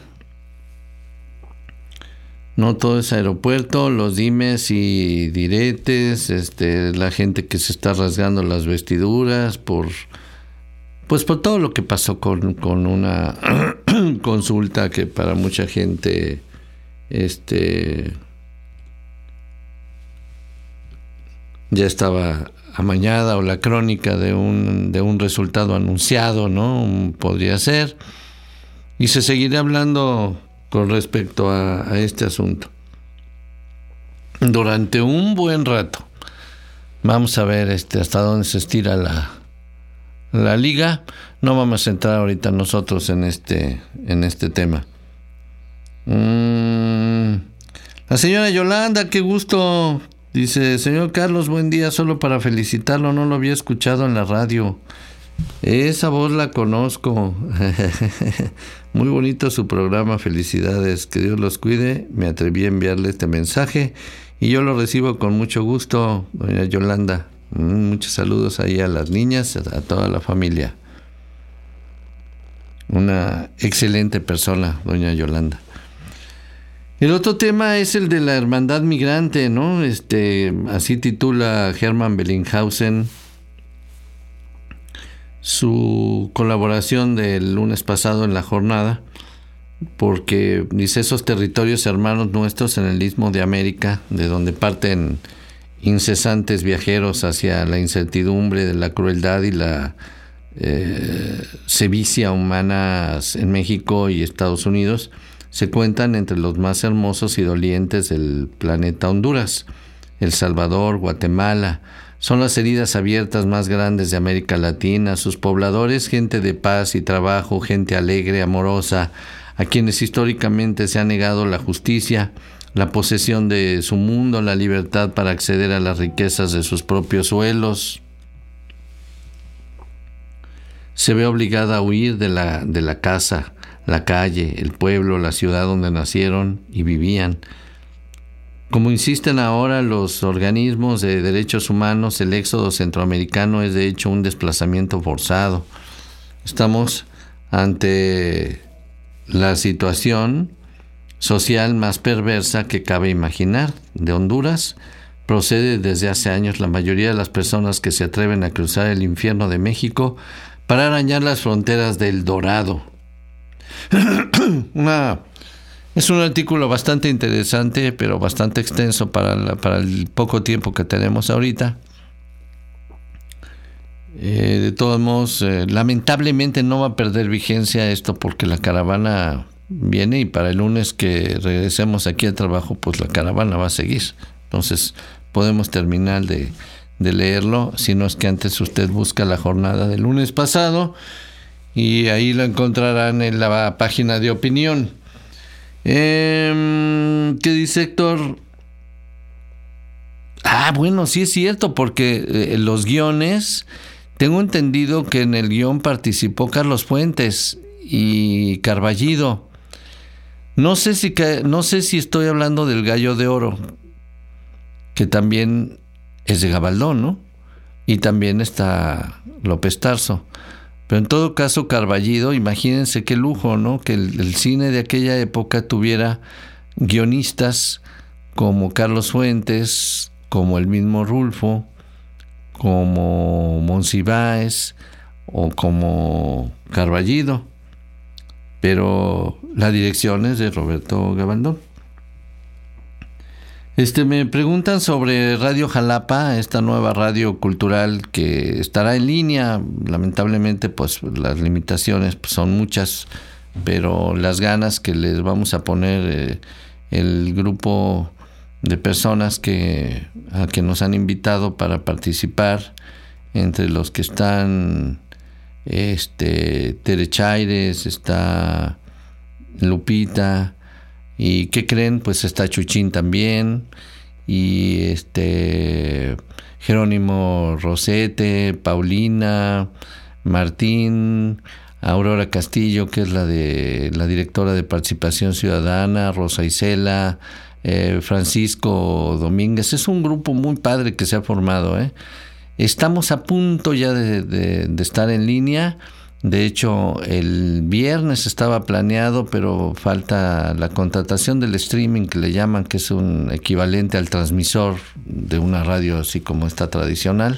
No todo es aeropuerto, los dimes y diretes, este, la gente que se está rasgando las vestiduras por, pues por todo lo que pasó con, con una consulta que para mucha gente, este, ya estaba amañada, o la crónica de un de un resultado anunciado, ¿no? Podría ser. Y se seguirá hablando con respecto a, a este asunto durante un buen rato. Vamos a ver este hasta dónde se estira la la liga. No vamos a entrar ahorita nosotros en este en este tema. Mm, la señora Yolanda, qué gusto. Dice, señor Carlos, buen día, solo para felicitarlo, no lo había escuchado en la radio. Esa voz la conozco. Muy bonito su programa, felicidades, que Dios los cuide. Me atreví a enviarle este mensaje y yo lo recibo con mucho gusto, doña Yolanda. Muchos saludos ahí a las niñas, a toda la familia. Una excelente persona, doña Yolanda. El otro tema es el de la hermandad migrante, ¿no? Este, así titula Hermann Bellinghausen su colaboración del lunes pasado en la jornada, porque dice, esos territorios hermanos nuestros en el Istmo de América, de donde parten incesantes viajeros hacia la incertidumbre de la crueldad y la eh, sevicia humanas en México y Estados Unidos, se cuentan entre los más hermosos y dolientes del planeta Honduras, El Salvador, Guatemala. Son las heridas abiertas más grandes de América Latina. Sus pobladores, gente de paz y trabajo, gente alegre, amorosa, a quienes históricamente se ha negado la justicia, la posesión de su mundo, la libertad para acceder a las riquezas de sus propios suelos. Se ve obligada a huir de la, de la casa, la calle, el pueblo, la ciudad donde nacieron y vivían. Como insisten ahora los organismos de derechos humanos, el éxodo centroamericano es de hecho un desplazamiento forzado. Estamos ante la situación social más perversa que cabe imaginar. De Honduras procede desde hace años la mayoría de las personas que se atreven a cruzar el infierno de México para arañar las fronteras del Dorado. Una, es un artículo bastante interesante, pero bastante extenso para, la, para el poco tiempo que tenemos ahorita. Eh, de todos modos, eh, lamentablemente no va a perder vigencia esto porque la caravana viene y para el lunes que regresemos aquí al trabajo, pues la caravana va a seguir. Entonces podemos terminar de, de leerlo, si no es que antes usted busca la jornada del lunes pasado y ahí lo encontrarán en la página de opinión. Eh, ¿Qué dice Héctor? Ah, bueno, sí es cierto, porque eh, los guiones, tengo entendido que en el guión participó Carlos Fuentes y Carballido. No sé si no sé si estoy hablando del Gallo de Oro, que también es de Gabaldón, ¿no? Y también está López Tarso. Pero en todo caso, Carballido, imagínense qué lujo, ¿no? Que el, el cine de aquella época tuviera guionistas como Carlos Fuentes, como el mismo Rulfo, como Monsiváis o como Carballido. Pero la dirección es de Roberto Gabaldón. Este, me preguntan sobre Radio Jalapa, esta nueva radio cultural que estará en línea. Lamentablemente, pues las limitaciones pues, son muchas, pero las ganas que les vamos a poner eh, el grupo de personas que a que nos han invitado para participar, entre los que están este Tere Chaires, está Lupita. ¿Y qué creen? Pues está Chuchín también, y este Jerónimo Rosete, Paulina, Martín, Aurora Castillo, que es la de la directora de Participación Ciudadana, Rosa Isela, eh, Francisco Domínguez. Es un grupo muy padre que se ha formado, ¿eh? Estamos a punto ya de, de, de estar en línea. De hecho, el viernes estaba planeado, pero falta la contratación del streaming, que le llaman, que es un equivalente al transmisor de una radio así como esta tradicional.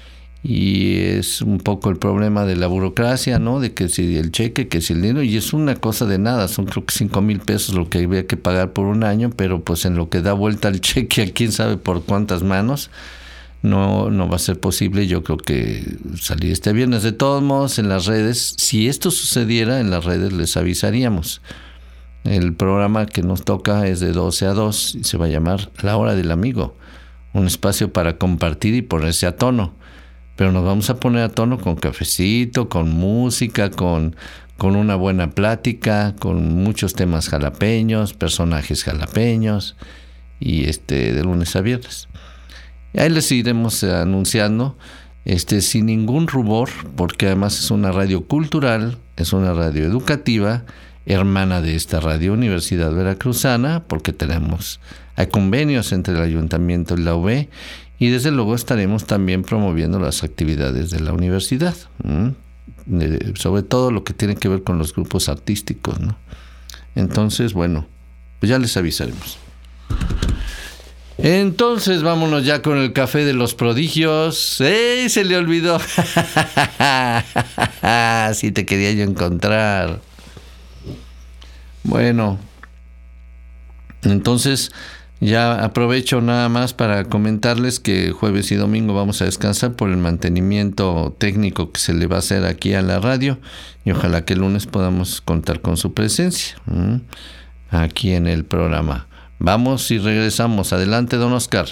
Y es un poco el problema de la burocracia, ¿no? De que si el cheque, que si el dinero, y es una cosa de nada, son creo que cinco mil pesos lo que había que pagar por un año, pero pues en lo que da vuelta el cheque a quién sabe por cuántas manos, No, no va a ser posible. Yo creo que salir este viernes. De todos modos, en las redes, si esto sucediera, en las redes les avisaríamos. El programa que nos toca es de doce a dos y se va a llamar La Hora del Amigo, un espacio para compartir y ponerse a tono. Pero nos vamos a poner a tono con cafecito, con música, con, con una buena plática, con muchos temas jalapeños, personajes jalapeños, y este de lunes a viernes. Ahí les iremos anunciando, este, sin ningún rubor, porque además es una radio cultural, es una radio educativa, hermana de esta radio Universidad Veracruzana, porque tenemos, hay convenios entre el Ayuntamiento y la U B, y desde luego estaremos también promoviendo las actividades de la universidad, ¿m? De, sobre todo lo que tiene que ver con los grupos artísticos, ¿no? Entonces, bueno, pues ya les avisaremos. Entonces vámonos ya con el café de los prodigios. ¡Ey! Se le olvidó. Sí te quería yo encontrar. Bueno, entonces ya aprovecho nada más para comentarles que jueves y domingo vamos a descansar por el mantenimiento técnico que se le va a hacer aquí a la radio, y ojalá que el lunes podamos contar con su presencia ¿m? aquí en el programa. Vamos y regresamos. Adelante, don Oscar.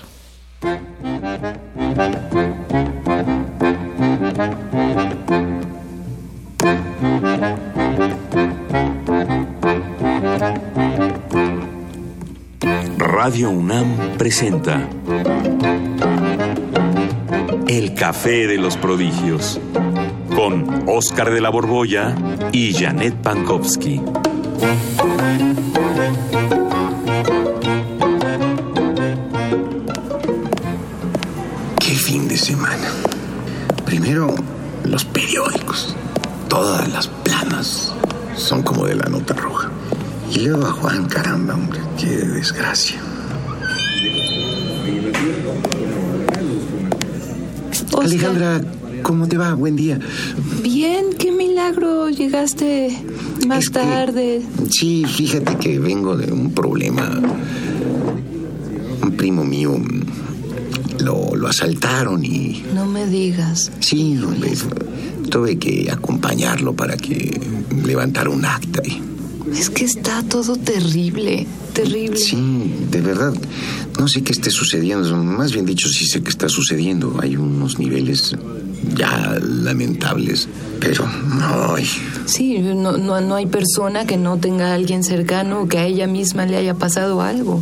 Radio UNAM presenta El Café de los Prodigios, con Óscar de la Borbolla y Janet Pankowski. Fin de semana. Primero, los periódicos. Todas las planas son como de la nota roja. Y luego a Juan, caramba, hombre, qué desgracia. Oscar. Alejandra, ¿cómo te va? Buen día. Bien, qué milagro, llegaste más es que, tarde. Sí, fíjate que vengo de un problema. Un primo mío Lo, lo asaltaron y... No me digas. Sí, hombre, tuve que acompañarlo para que levantara un acta y Es que está todo terrible, terrible. Sí, de verdad. No sé qué esté sucediendo. Más bien dicho, sí sé qué está sucediendo. Hay unos niveles ya lamentables. Pero no. Sí, no, no, no hay persona que no tenga a alguien cercano que a ella misma le haya pasado algo.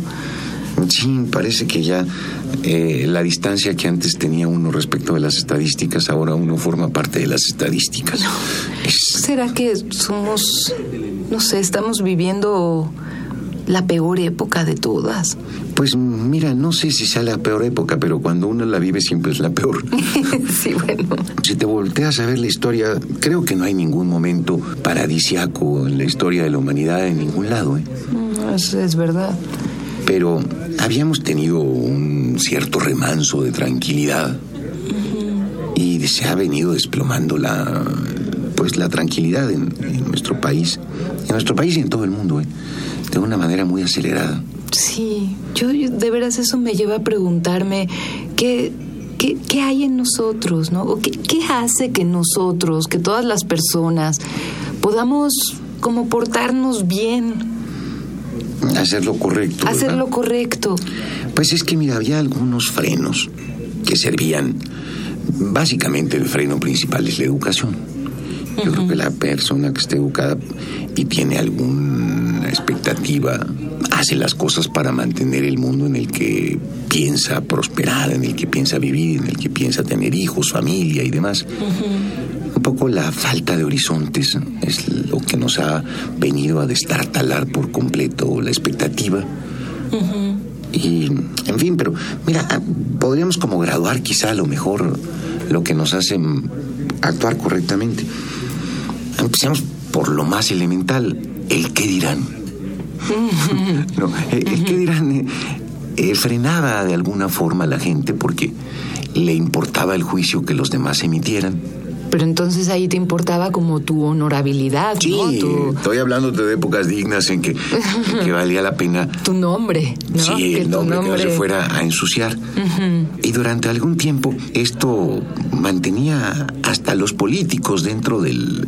Sí, parece que ya eh, la distancia que antes tenía uno respecto de las estadísticas, ahora uno forma parte de las estadísticas. No. Es... ¿Será que somos, no sé, estamos viviendo la peor época de todas? Pues mira, no sé si sea la peor época, pero cuando uno la vive siempre es la peor. Sí, bueno. Si te volteas a ver la historia, creo que no hay ningún momento paradisiaco en la historia de la humanidad en ningún lado, ¿eh? Es, es verdad. Pero habíamos tenido un cierto remanso de tranquilidad. Uh-huh. Y se ha venido desplomando la, pues, la tranquilidad en, en nuestro país. En nuestro país y en todo el mundo, ¿eh? De una manera muy acelerada. Sí, yo, yo de veras eso me lleva a preguntarme qué, qué, qué hay en nosotros, ¿no? O qué, qué hace que nosotros, que todas las personas, podamos como portarnos bien. Hacer lo correcto. Hacer ¿verdad? lo correcto. Pues es que, mira, había algunos frenos que servían. Básicamente, el freno principal es la educación. Yo uh-huh. creo que la persona que esté educada y tiene alguna expectativa hace las cosas para mantener el mundo en el que piensa prosperar, en el que piensa vivir, en el que piensa tener hijos, familia y demás. Uh-huh. Un poco la falta de horizontes es lo que nos ha venido a destartalar por completo la expectativa. Uh-huh. Y, en fin, pero mira, podríamos como graduar quizá a lo mejor lo que nos hace actuar correctamente. Empecemos por lo más elemental, el qué dirán. No, el, el qué dirán eh, eh, frenaba de alguna forma a la gente porque le importaba el juicio que los demás emitieran. Pero entonces ahí te importaba como tu honorabilidad, sí, ¿no? Tu... estoy hablándote de épocas dignas en que, en que valía la pena... Tu nombre, ¿no? Sí, que el nombre, nombre que no se fuera a ensuciar. Uh-huh. Y durante algún tiempo esto mantenía hasta los políticos dentro del...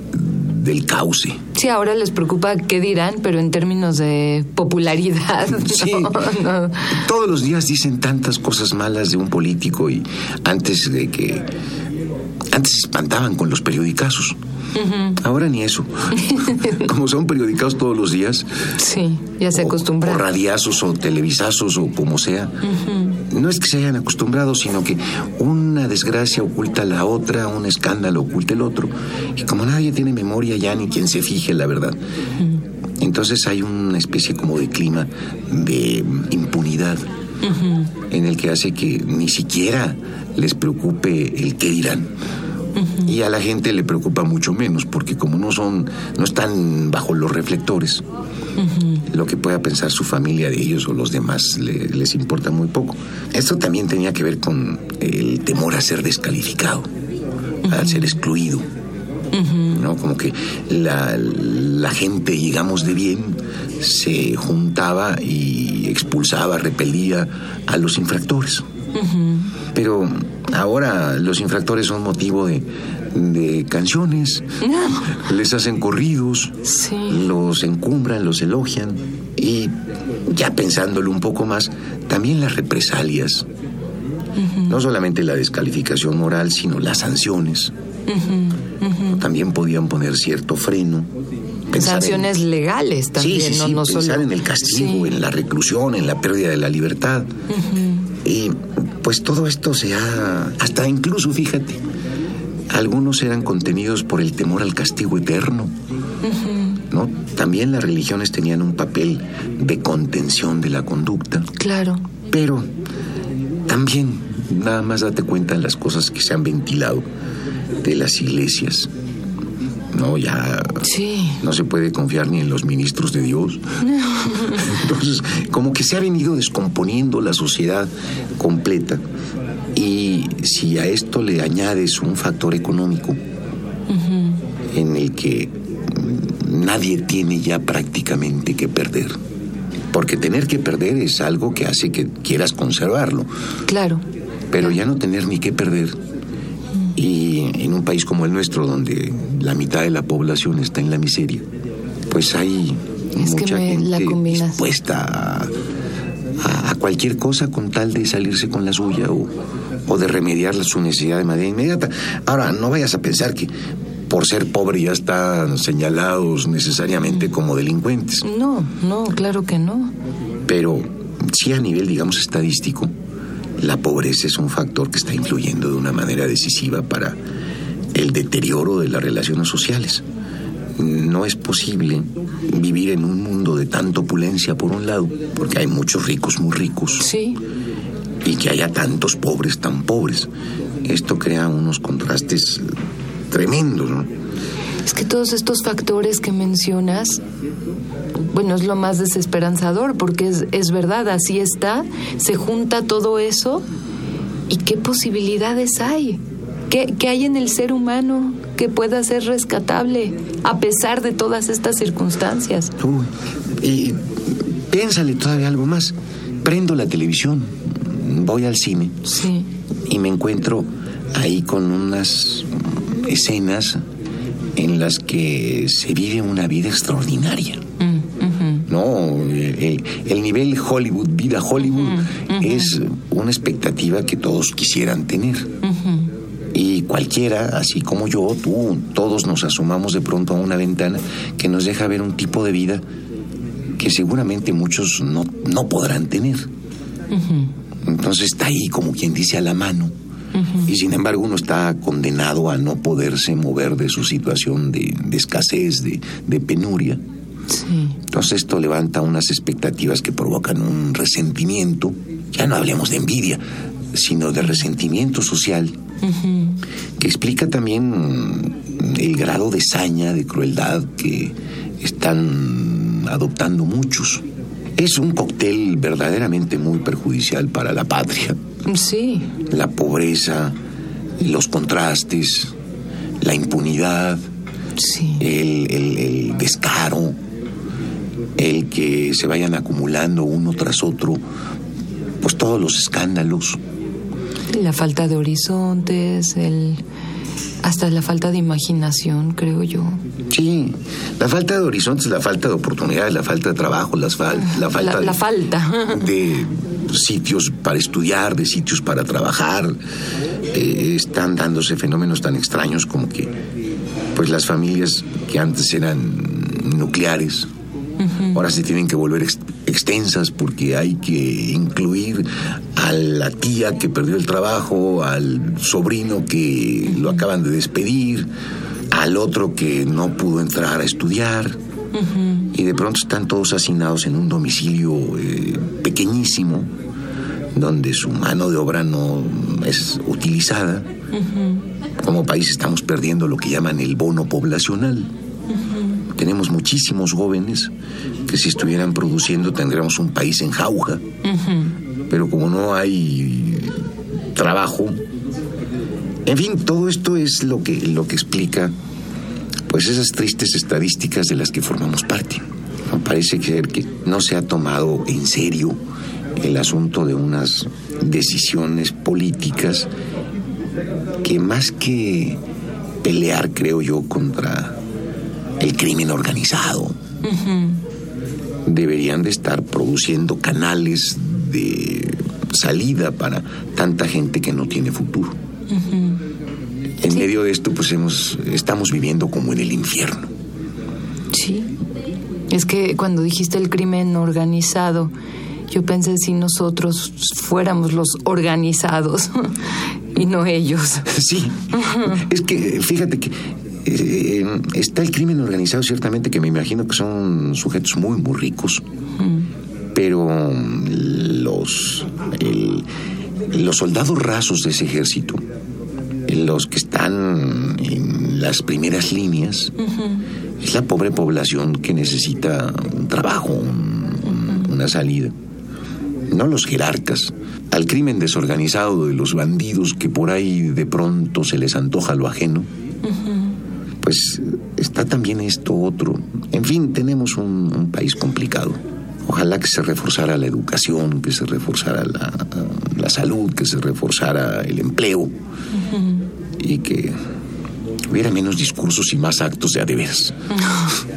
del cauce. Sí, ahora les preocupa qué dirán, pero en términos de popularidad. Sí, no, no. Todos los días dicen tantas cosas malas de un político y antes de que... Antes se espantaban con los periodicazos. Uh-huh. Ahora ni eso. Como son periodicazos todos los días. Sí, ya se acostumbraron. O radiazos o televisazos o como sea. Uh-huh. No es que se hayan acostumbrado, sino que una desgracia oculta a la otra, un escándalo oculta el otro. Y como nadie tiene memoria ya ni quien se fije, la verdad. Uh-huh. Entonces hay una especie como de clima de impunidad. Uh-huh. En el que hace que ni siquiera les preocupe el qué dirán. Uh-huh. Y a la gente le preocupa mucho menos, porque como no son, no están bajo los reflectores, uh-huh. lo que pueda pensar su familia de ellos o los demás le, les importa muy poco. Esto también tenía que ver con el temor a ser descalificado, uh-huh. a ser excluido. Uh-huh. ¿No? Como que la, la gente, digamos, de bien se juntaba y expulsaba, repelía a los infractores. Uh-huh. Pero ahora los infractores son motivo de, de canciones, les hacen corridos, sí. los encumbran, los elogian. Y ya pensándolo un poco más, también las represalias. Uh-huh. No solamente la descalificación moral, sino las sanciones. Uh-huh. Uh-huh. También podían poner cierto freno. Sanciones en... legales también. Sí, sí, sí, no, no pensar solo... en el castigo, sí. en la reclusión, en la pérdida de la libertad. Uh-huh. Y pues todo esto se ha... Hasta incluso, fíjate, algunos eran contenidos por el temor al castigo eterno. Uh-huh. ¿No? También las religiones tenían un papel de contención de la conducta. Claro. Pero también, nada más date cuenta de las cosas que se han ventilado de las iglesias. No, ya sí. no se puede confiar ni en los ministros de Dios. Entonces, como que se ha venido descomponiendo la sociedad completa. Y si a esto le añades un factor económico, uh-huh. en el que nadie tiene ya prácticamente que perder. Porque tener que perder es algo que hace que quieras conservarlo. Claro. Pero ya no tener ni que perder. Y en un país como el nuestro, donde la mitad de la población está en la miseria, pues hay es mucha que me gente la combinas. dispuesta a, a, a cualquier cosa con tal de salirse con la suya o, o de remediar su necesidad de manera inmediata. Ahora, no vayas a pensar que por ser pobre ya están señalados necesariamente como delincuentes. No, no, claro que no. Pero sí, a nivel, digamos, estadístico, la pobreza es un factor que está influyendo de una manera decisiva para el deterioro de las relaciones sociales. No es posible vivir en un mundo de tanta opulencia, por un lado, porque hay muchos ricos muy ricos. Sí. Y que haya tantos pobres tan pobres. Esto crea unos contrastes tremendos, ¿no? Es que todos estos factores que mencionas, bueno, es lo más desesperanzador, porque es, es verdad, así está, se junta todo eso, ¿y qué posibilidades hay? ¿Qué, qué hay en el ser humano que pueda ser rescatable a pesar de todas estas circunstancias? Uy, y piénsale todavía algo más. Prendo la televisión, voy al cine, sí, y me encuentro ahí con unas escenas en las que se vive una vida extraordinaria. Mm, uh-huh. No, el, el nivel Hollywood, vida Hollywood, uh-huh, uh-huh, es una expectativa que todos quisieran tener. Uh-huh. Y cualquiera, así como yo, tú, todos nos asomamos de pronto a una ventana que nos deja ver un tipo de vida que seguramente muchos no, no podrán tener. Uh-huh. Entonces está ahí, como quien dice, a la mano. Uh-huh. Y sin embargo uno está condenado a no poderse mover de su situación de, de escasez, de, de penuria. Sí. Entonces esto levanta unas expectativas que provocan un resentimiento. Ya no hablemos de envidia, sino de resentimiento social. Uh-huh. Que explica también el grado de saña, de crueldad que están adoptando muchos. Es un cóctel verdaderamente muy perjudicial para la patria. Sí. La pobreza, los contrastes, la impunidad, sí, el, el, el descaro, el que se vayan acumulando uno tras otro, pues todos los escándalos. La falta de horizontes, el hasta la falta de imaginación, creo yo. Sí, la falta de horizontes, la falta de oportunidades, la falta de trabajo, las fal- la falta, la, de, la falta de sitios para estudiar, de sitios para trabajar. Eh, están dándose fenómenos tan extraños como que pues las familias que antes eran nucleares, uh-huh, ahora se tienen que volver ex- extensas porque hay que incluir a la tía que perdió el trabajo, al sobrino que uh-huh lo acaban de despedir, al otro que no pudo entrar a estudiar. Uh-huh. Y de pronto están todos hacinados en un domicilio eh, pequeñísimo, donde su mano de obra no es utilizada. Uh-huh. Como país estamos perdiendo lo que llaman el bono poblacional. Uh-huh. Tenemos muchísimos jóvenes que si estuvieran produciendo tendríamos un país en jauja. Uh-huh. Pero como no hay trabajo, en fin, todo esto es lo que, lo que explica pues esas tristes estadísticas de las que formamos parte. ¿No? Parece ser que no se ha tomado en serio el asunto de unas decisiones políticas que más que pelear, creo yo, contra el crimen organizado, uh-huh, deberían de estar produciendo canales de salida para tanta gente que no tiene futuro. Uh-huh. En sí. medio de esto, pues hemos, estamos viviendo como en el infierno. Sí. Es que cuando dijiste el crimen organizado, yo pensé si nosotros fuéramos los organizados y no ellos. Sí. Uh-huh. Es que, fíjate que eh, está el crimen organizado, ciertamente, que me imagino que son sujetos muy, muy ricos. Uh-huh. Pero los, el, los soldados rasos de ese ejército, los que están en las primeras líneas, uh-huh, es la pobre población que necesita un trabajo, un, un, una salida. No los jerarcas. Al crimen desorganizado de los bandidos que por ahí de pronto se les antoja lo ajeno, uh-huh, pues está también esto otro. En fin, tenemos un, un país complicado. Ojalá que se reforzara la educación, que se reforzara la, la salud, que se reforzara el empleo, uh-huh, y que hubiera menos discursos y más actos de a de veras.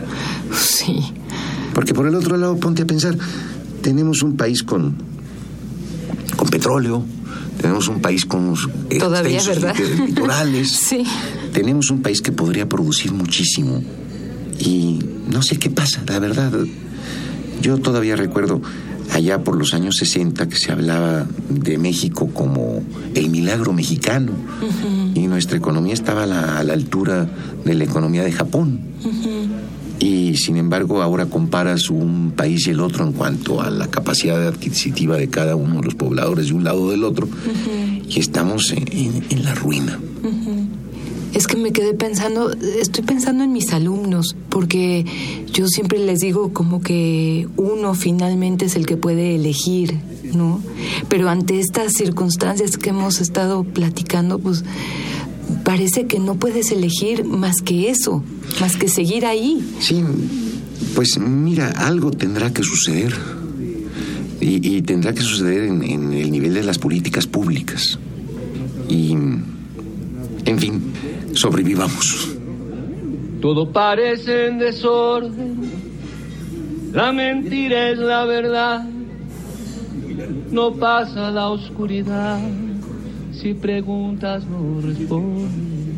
Sí. Porque por el otro lado, ponte a pensar, tenemos un país con, con petróleo, tenemos un país con unos todavía, ¿verdad? litorales. Sí. Tenemos un país que podría producir muchísimo. Y no sé qué pasa, la verdad. Yo todavía recuerdo allá por los años sesenta que se hablaba de México como el milagro mexicano. Uh-huh. Y nuestra economía estaba a la, a la altura de la economía de Japón. Uh-huh. Y sin embargo ahora comparas un país y el otro en cuanto a la capacidad adquisitiva de cada uno de los pobladores de un lado o del otro. Uh-huh. Y estamos en, en, en la ruina. Uh-huh. Es que me quedé pensando, estoy pensando en mis alumnos, porque yo siempre les digo como que uno finalmente es el que puede elegir, ¿no? Pero ante estas circunstancias que hemos estado platicando, pues parece que no puedes elegir más que eso, más que seguir ahí. Sí, pues mira, algo tendrá que suceder. Y, y tendrá que suceder en, en el nivel de las políticas públicas. Y, en fin, sobrevivamos. Todo parece en desorden, la mentira es la verdad, no pasa la oscuridad, si preguntas no responden.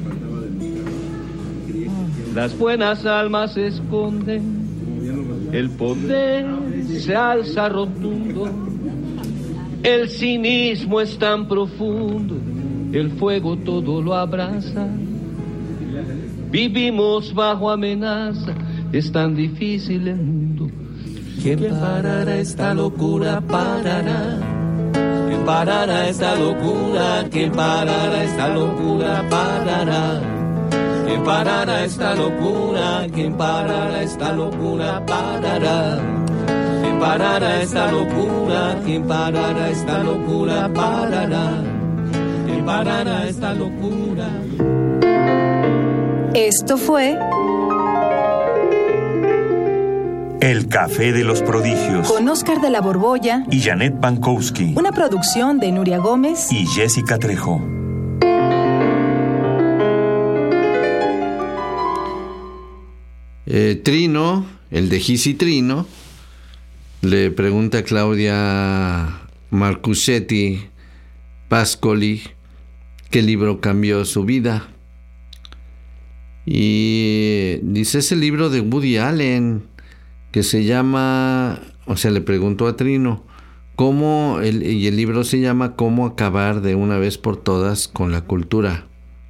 Las buenas almas se esconden, el poder se alza rotundo, el cinismo es tan profundo, el fuego todo lo abraza. Vivimos bajo amenaza, es tan difícil el mundo. ¿Quién parará esta locura? Parará. ¿Quién parará esta locura? ¿Quién parará esta locura? Parará. ¿Quién parará esta locura? ¿Quién parará esta locura? Parará. ¿Quién parará esta locura? ¿Quién parará esta locura? Parará. ¿Quién parará esta locura? Esto fue El Café de los Prodigios con Óscar de la Borbolla y Janet Pankowski, una producción de Nuria Gómez y Jessica Trejo. Eh, Trino, el de Gisi Trino, le pregunta a Claudia Marcusetti Pascoli qué libro cambió su vida. Y dice ese libro de Woody Allen que se llama, o sea, le preguntó a Trino, ¿cómo el, y el libro se llama Cómo acabar de una vez por todas con la cultura?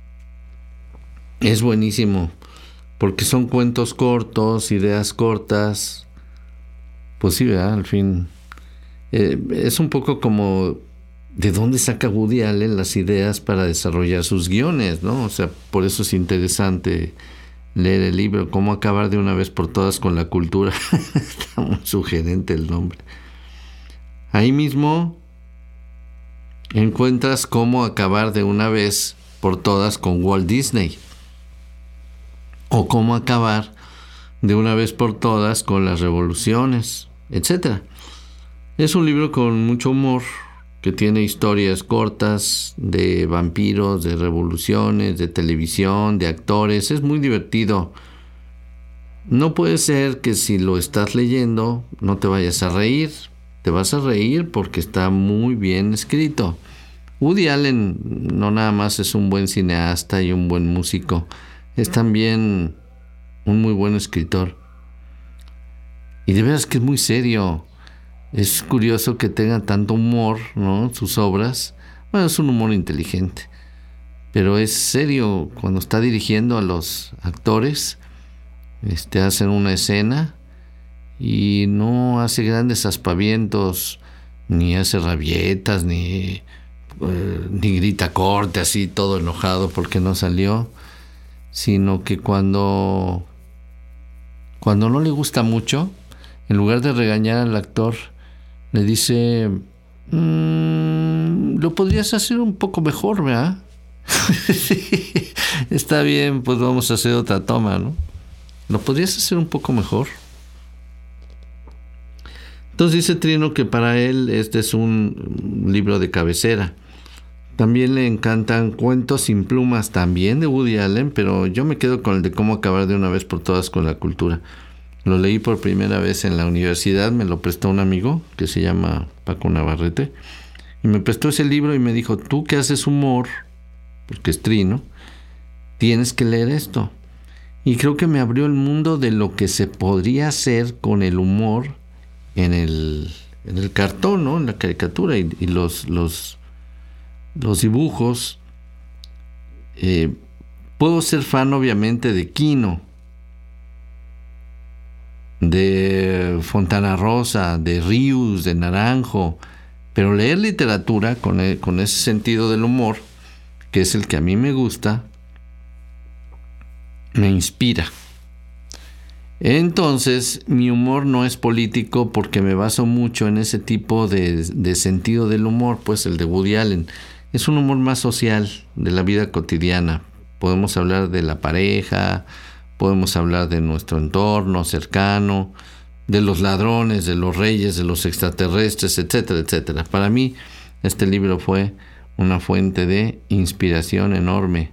Es buenísimo, porque son cuentos cortos, ideas cortas. Pues sí, ¿verdad? Al fin. Eh, es un poco como de dónde saca Woody Allen las ideas para desarrollar sus guiones, ¿no? O sea, por eso es interesante leer el libro, Cómo acabar de una vez por todas con la cultura. Está muy sugerente el nombre. Ahí mismo encuentras cómo acabar de una vez por todas con Walt Disney. O cómo acabar de una vez por todas con las revoluciones, etcétera. Es un libro con mucho humor, que tiene historias cortas de vampiros, de revoluciones, de televisión, de actores. Es muy divertido. No puede ser que si lo estás leyendo no te vayas a reír. Te vas a reír porque está muy bien escrito. Woody Allen no nada más es un buen cineasta y un buen músico, es también un muy buen escritor. Y de veras que es muy serio. Es curioso que tenga tanto humor, ¿no? Sus obras. Bueno, es un humor inteligente, pero es serio. Cuando está dirigiendo a los actores, este, hacen una escena y no hace grandes aspavientos, ni hace rabietas, ni, eh, ni grita corte así todo enojado porque no salió, sino que cuando, cuando no le gusta mucho, en lugar de regañar al actor, le dice, mmm, lo podrías hacer un poco mejor, ¿verdad? Está bien, pues vamos a hacer otra toma, ¿no? Lo podrías hacer un poco mejor. Entonces dice Trino que para él este es un libro de cabecera. También le encantan Cuentos sin plumas, también de Woody Allen, pero yo me quedo con el de Cómo acabar de una vez por todas con la cultura. Lo leí por primera vez en la universidad, me lo prestó un amigo que se llama Paco Navarrete, y me prestó ese libro y me dijo, tú que haces humor, porque es trino, tienes que leer esto. Y creo que me abrió el mundo de lo que se podría hacer con el humor en el, en el cartón, ¿no? En la caricatura y, y los, los, los dibujos. Eh, puedo ser fan, obviamente, de Quino, de Fontana Rosa, de Rius, de Naranjo, pero leer literatura con, el, con ese sentido del humor, que es el que a mí me gusta, me inspira. Entonces, mi humor no es político porque me baso mucho en ese tipo de, de sentido del humor, pues el de Woody Allen. Es un humor más social, de la vida cotidiana. Podemos hablar de la pareja, podemos hablar de nuestro entorno cercano, de los ladrones, de los reyes, de los extraterrestres, etcétera, etcétera. Para mí, este libro fue una fuente de inspiración enorme.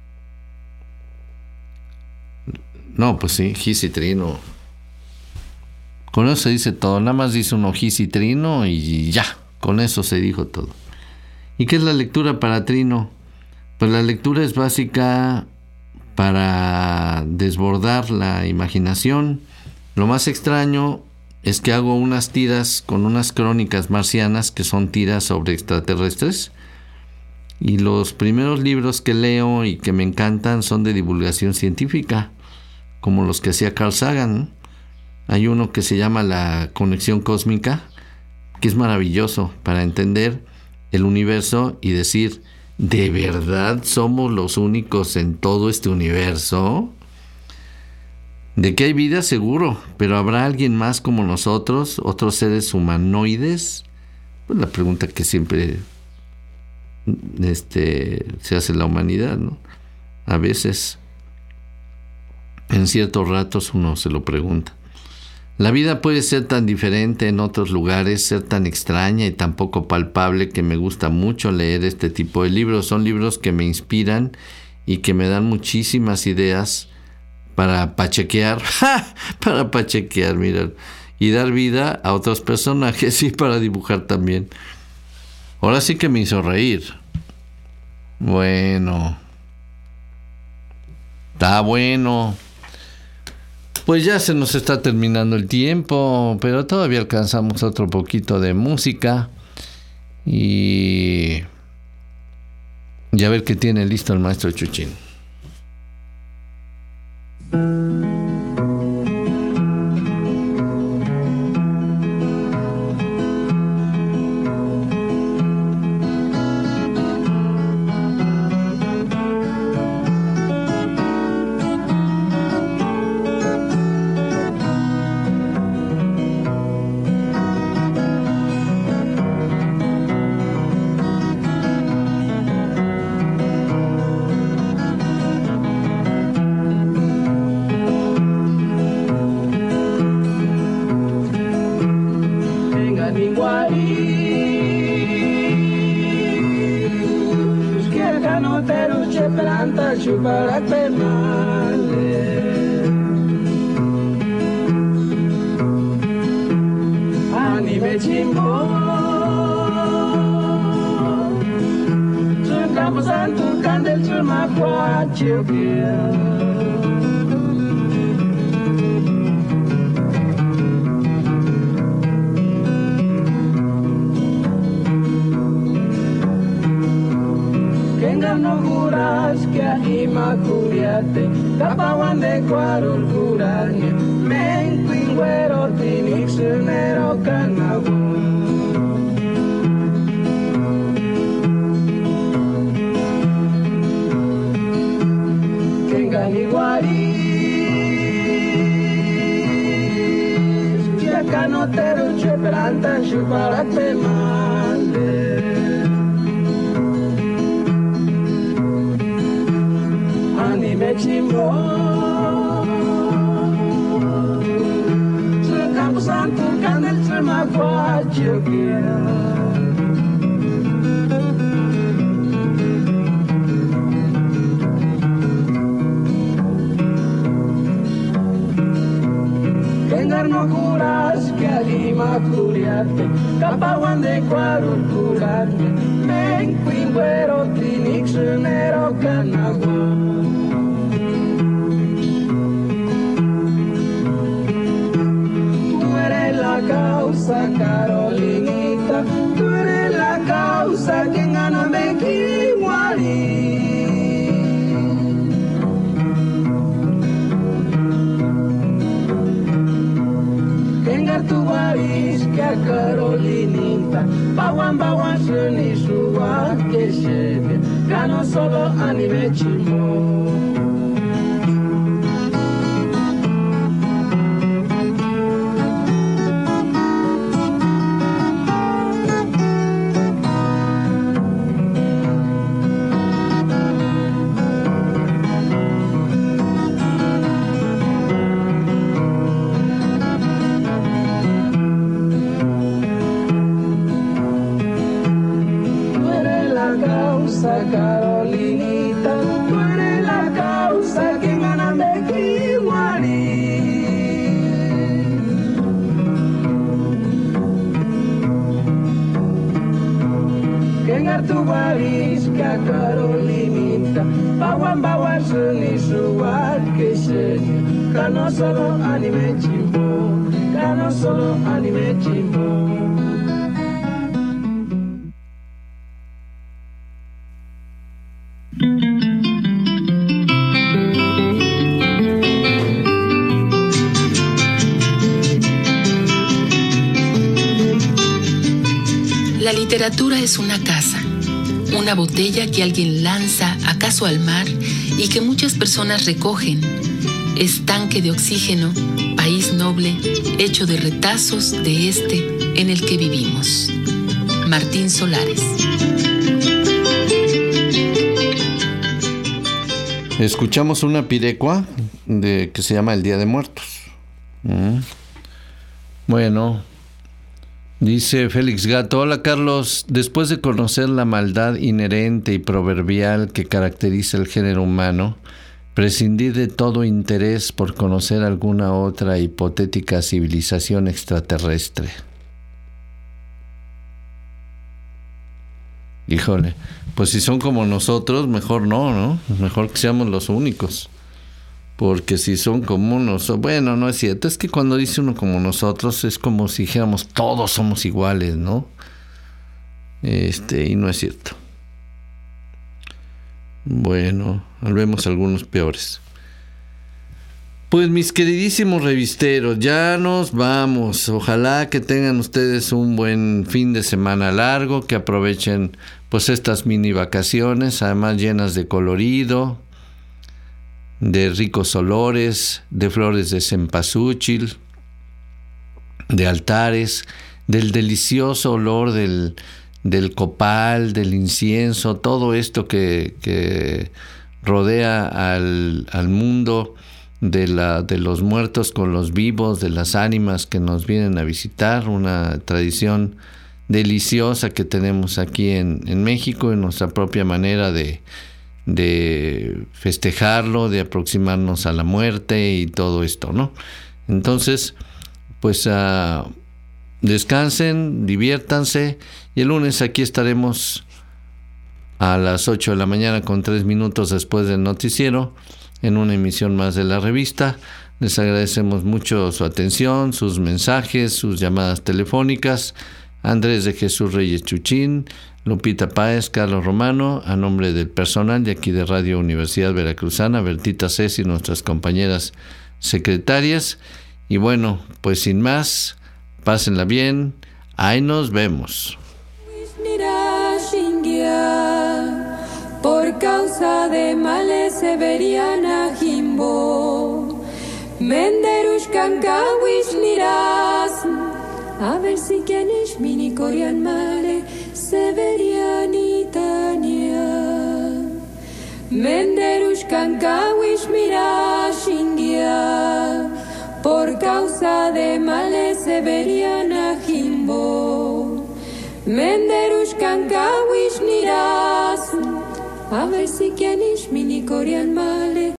No, pues sí, Gis y Trino. Con eso se dice todo. Nada más dice uno Gis y Trino y ya. Con eso se dijo todo. ¿Y qué es la lectura para Trino? Pues la lectura es básica para desbordar la imaginación. Lo más extraño es que hago unas tiras con unas crónicas marcianas que son tiras sobre extraterrestres. Y los primeros libros que leo y que me encantan son de divulgación científica, como los que hacía Carl Sagan, ¿no? Hay uno que se llama La Conexión Cósmica, que es maravilloso para entender el universo y decir, ¿de verdad somos los únicos en todo este universo? De que hay vida, seguro, pero ¿habrá alguien más como nosotros, otros seres humanoides? Pues la pregunta que siempre este, se hace la humanidad, ¿no? A veces, en ciertos ratos uno se lo pregunta. La vida puede ser tan diferente en otros lugares, ser tan extraña y tan poco palpable que me gusta mucho leer este tipo de libros. Son libros que me inspiran y que me dan muchísimas ideas para pachequear, para pachequear, mira, y dar vida a otros personajes y para dibujar también. Ahora sí que me hizo reír. Bueno, está bueno. Pues ya se nos está terminando el tiempo, pero todavía alcanzamos otro poquito de música y, y a ver qué tiene listo el maestro Chuchín. Guarno curas que alima curiate, capawan de cuadro curante, men quinguero tinixenero canagua. Tú eres la causa, Carolinita, tú eres la causa, quien gana me kiwari. Tu waris que a Carolinita, bawan bawan suni suwa que shebe, gano solo anime chimo. Carolinita, tú eres la causa que gana de kiwari. Que en tu waris que a Carolinita, bawan bawan suni suwa que se, gano solo anime chimbo, gano solo anime chimbo. La literatura es una casa, una botella que alguien lanza acaso al mar y que muchas personas recogen. Estanque de oxígeno, país noble, hecho de retazos de este en el que vivimos. Martín Solares. Escuchamos una pirecua de, que se llama El Día de Muertos. Mm. Bueno, dice Félix Gato: hola Carlos, después de conocer la maldad inherente y proverbial que caracteriza el género humano, prescindí de todo interés por conocer alguna otra hipotética civilización extraterrestre. Híjole, pues si son como nosotros, mejor no, ¿no? Mejor que seamos los únicos. Porque si son como nosotros, bueno, no es cierto, es que cuando dice uno como nosotros es como si dijéramos todos somos iguales, ¿no? Este, y no es cierto. Bueno, vemos algunos peores. Pues mis queridísimos revisteros, ya nos vamos. Ojalá que tengan ustedes un buen fin de semana largo, que aprovechen pues estas mini vacaciones, además llenas de colorido, de ricos olores, de flores de cempasúchil, de altares, del delicioso olor del, del copal, del incienso, todo esto que, que rodea al, al mundo de, la, de los muertos con los vivos, de las ánimas que nos vienen a visitar, una tradición deliciosa que tenemos aquí en, en México, en nuestra propia manera de de festejarlo, de aproximarnos a la muerte y todo esto, ¿no? Entonces, pues uh, descansen, diviértanse, y el lunes aquí estaremos a las ocho de la mañana con tres minutos después del noticiero en una emisión más de la revista. Les agradecemos mucho su atención, sus mensajes, sus llamadas telefónicas. Andrés de Jesús Reyes Chuchín, Lupita Páez, Carlos Romano, a nombre del personal de aquí de Radio Universidad Veracruzana, Bertita Ceci y nuestras compañeras secretarias. Y bueno, pues sin más, pásenla bien, ahí nos vemos. Por causa de males severiana Jimbo, Menderushkan Kawish Niras, a ver si quienes mini Korean male Severianitania. Menderushkan Kawish Mirashingia, por causa de males severiana Jimbo. Menderushkan Kawish Niras, a ver si quienes mini Korean male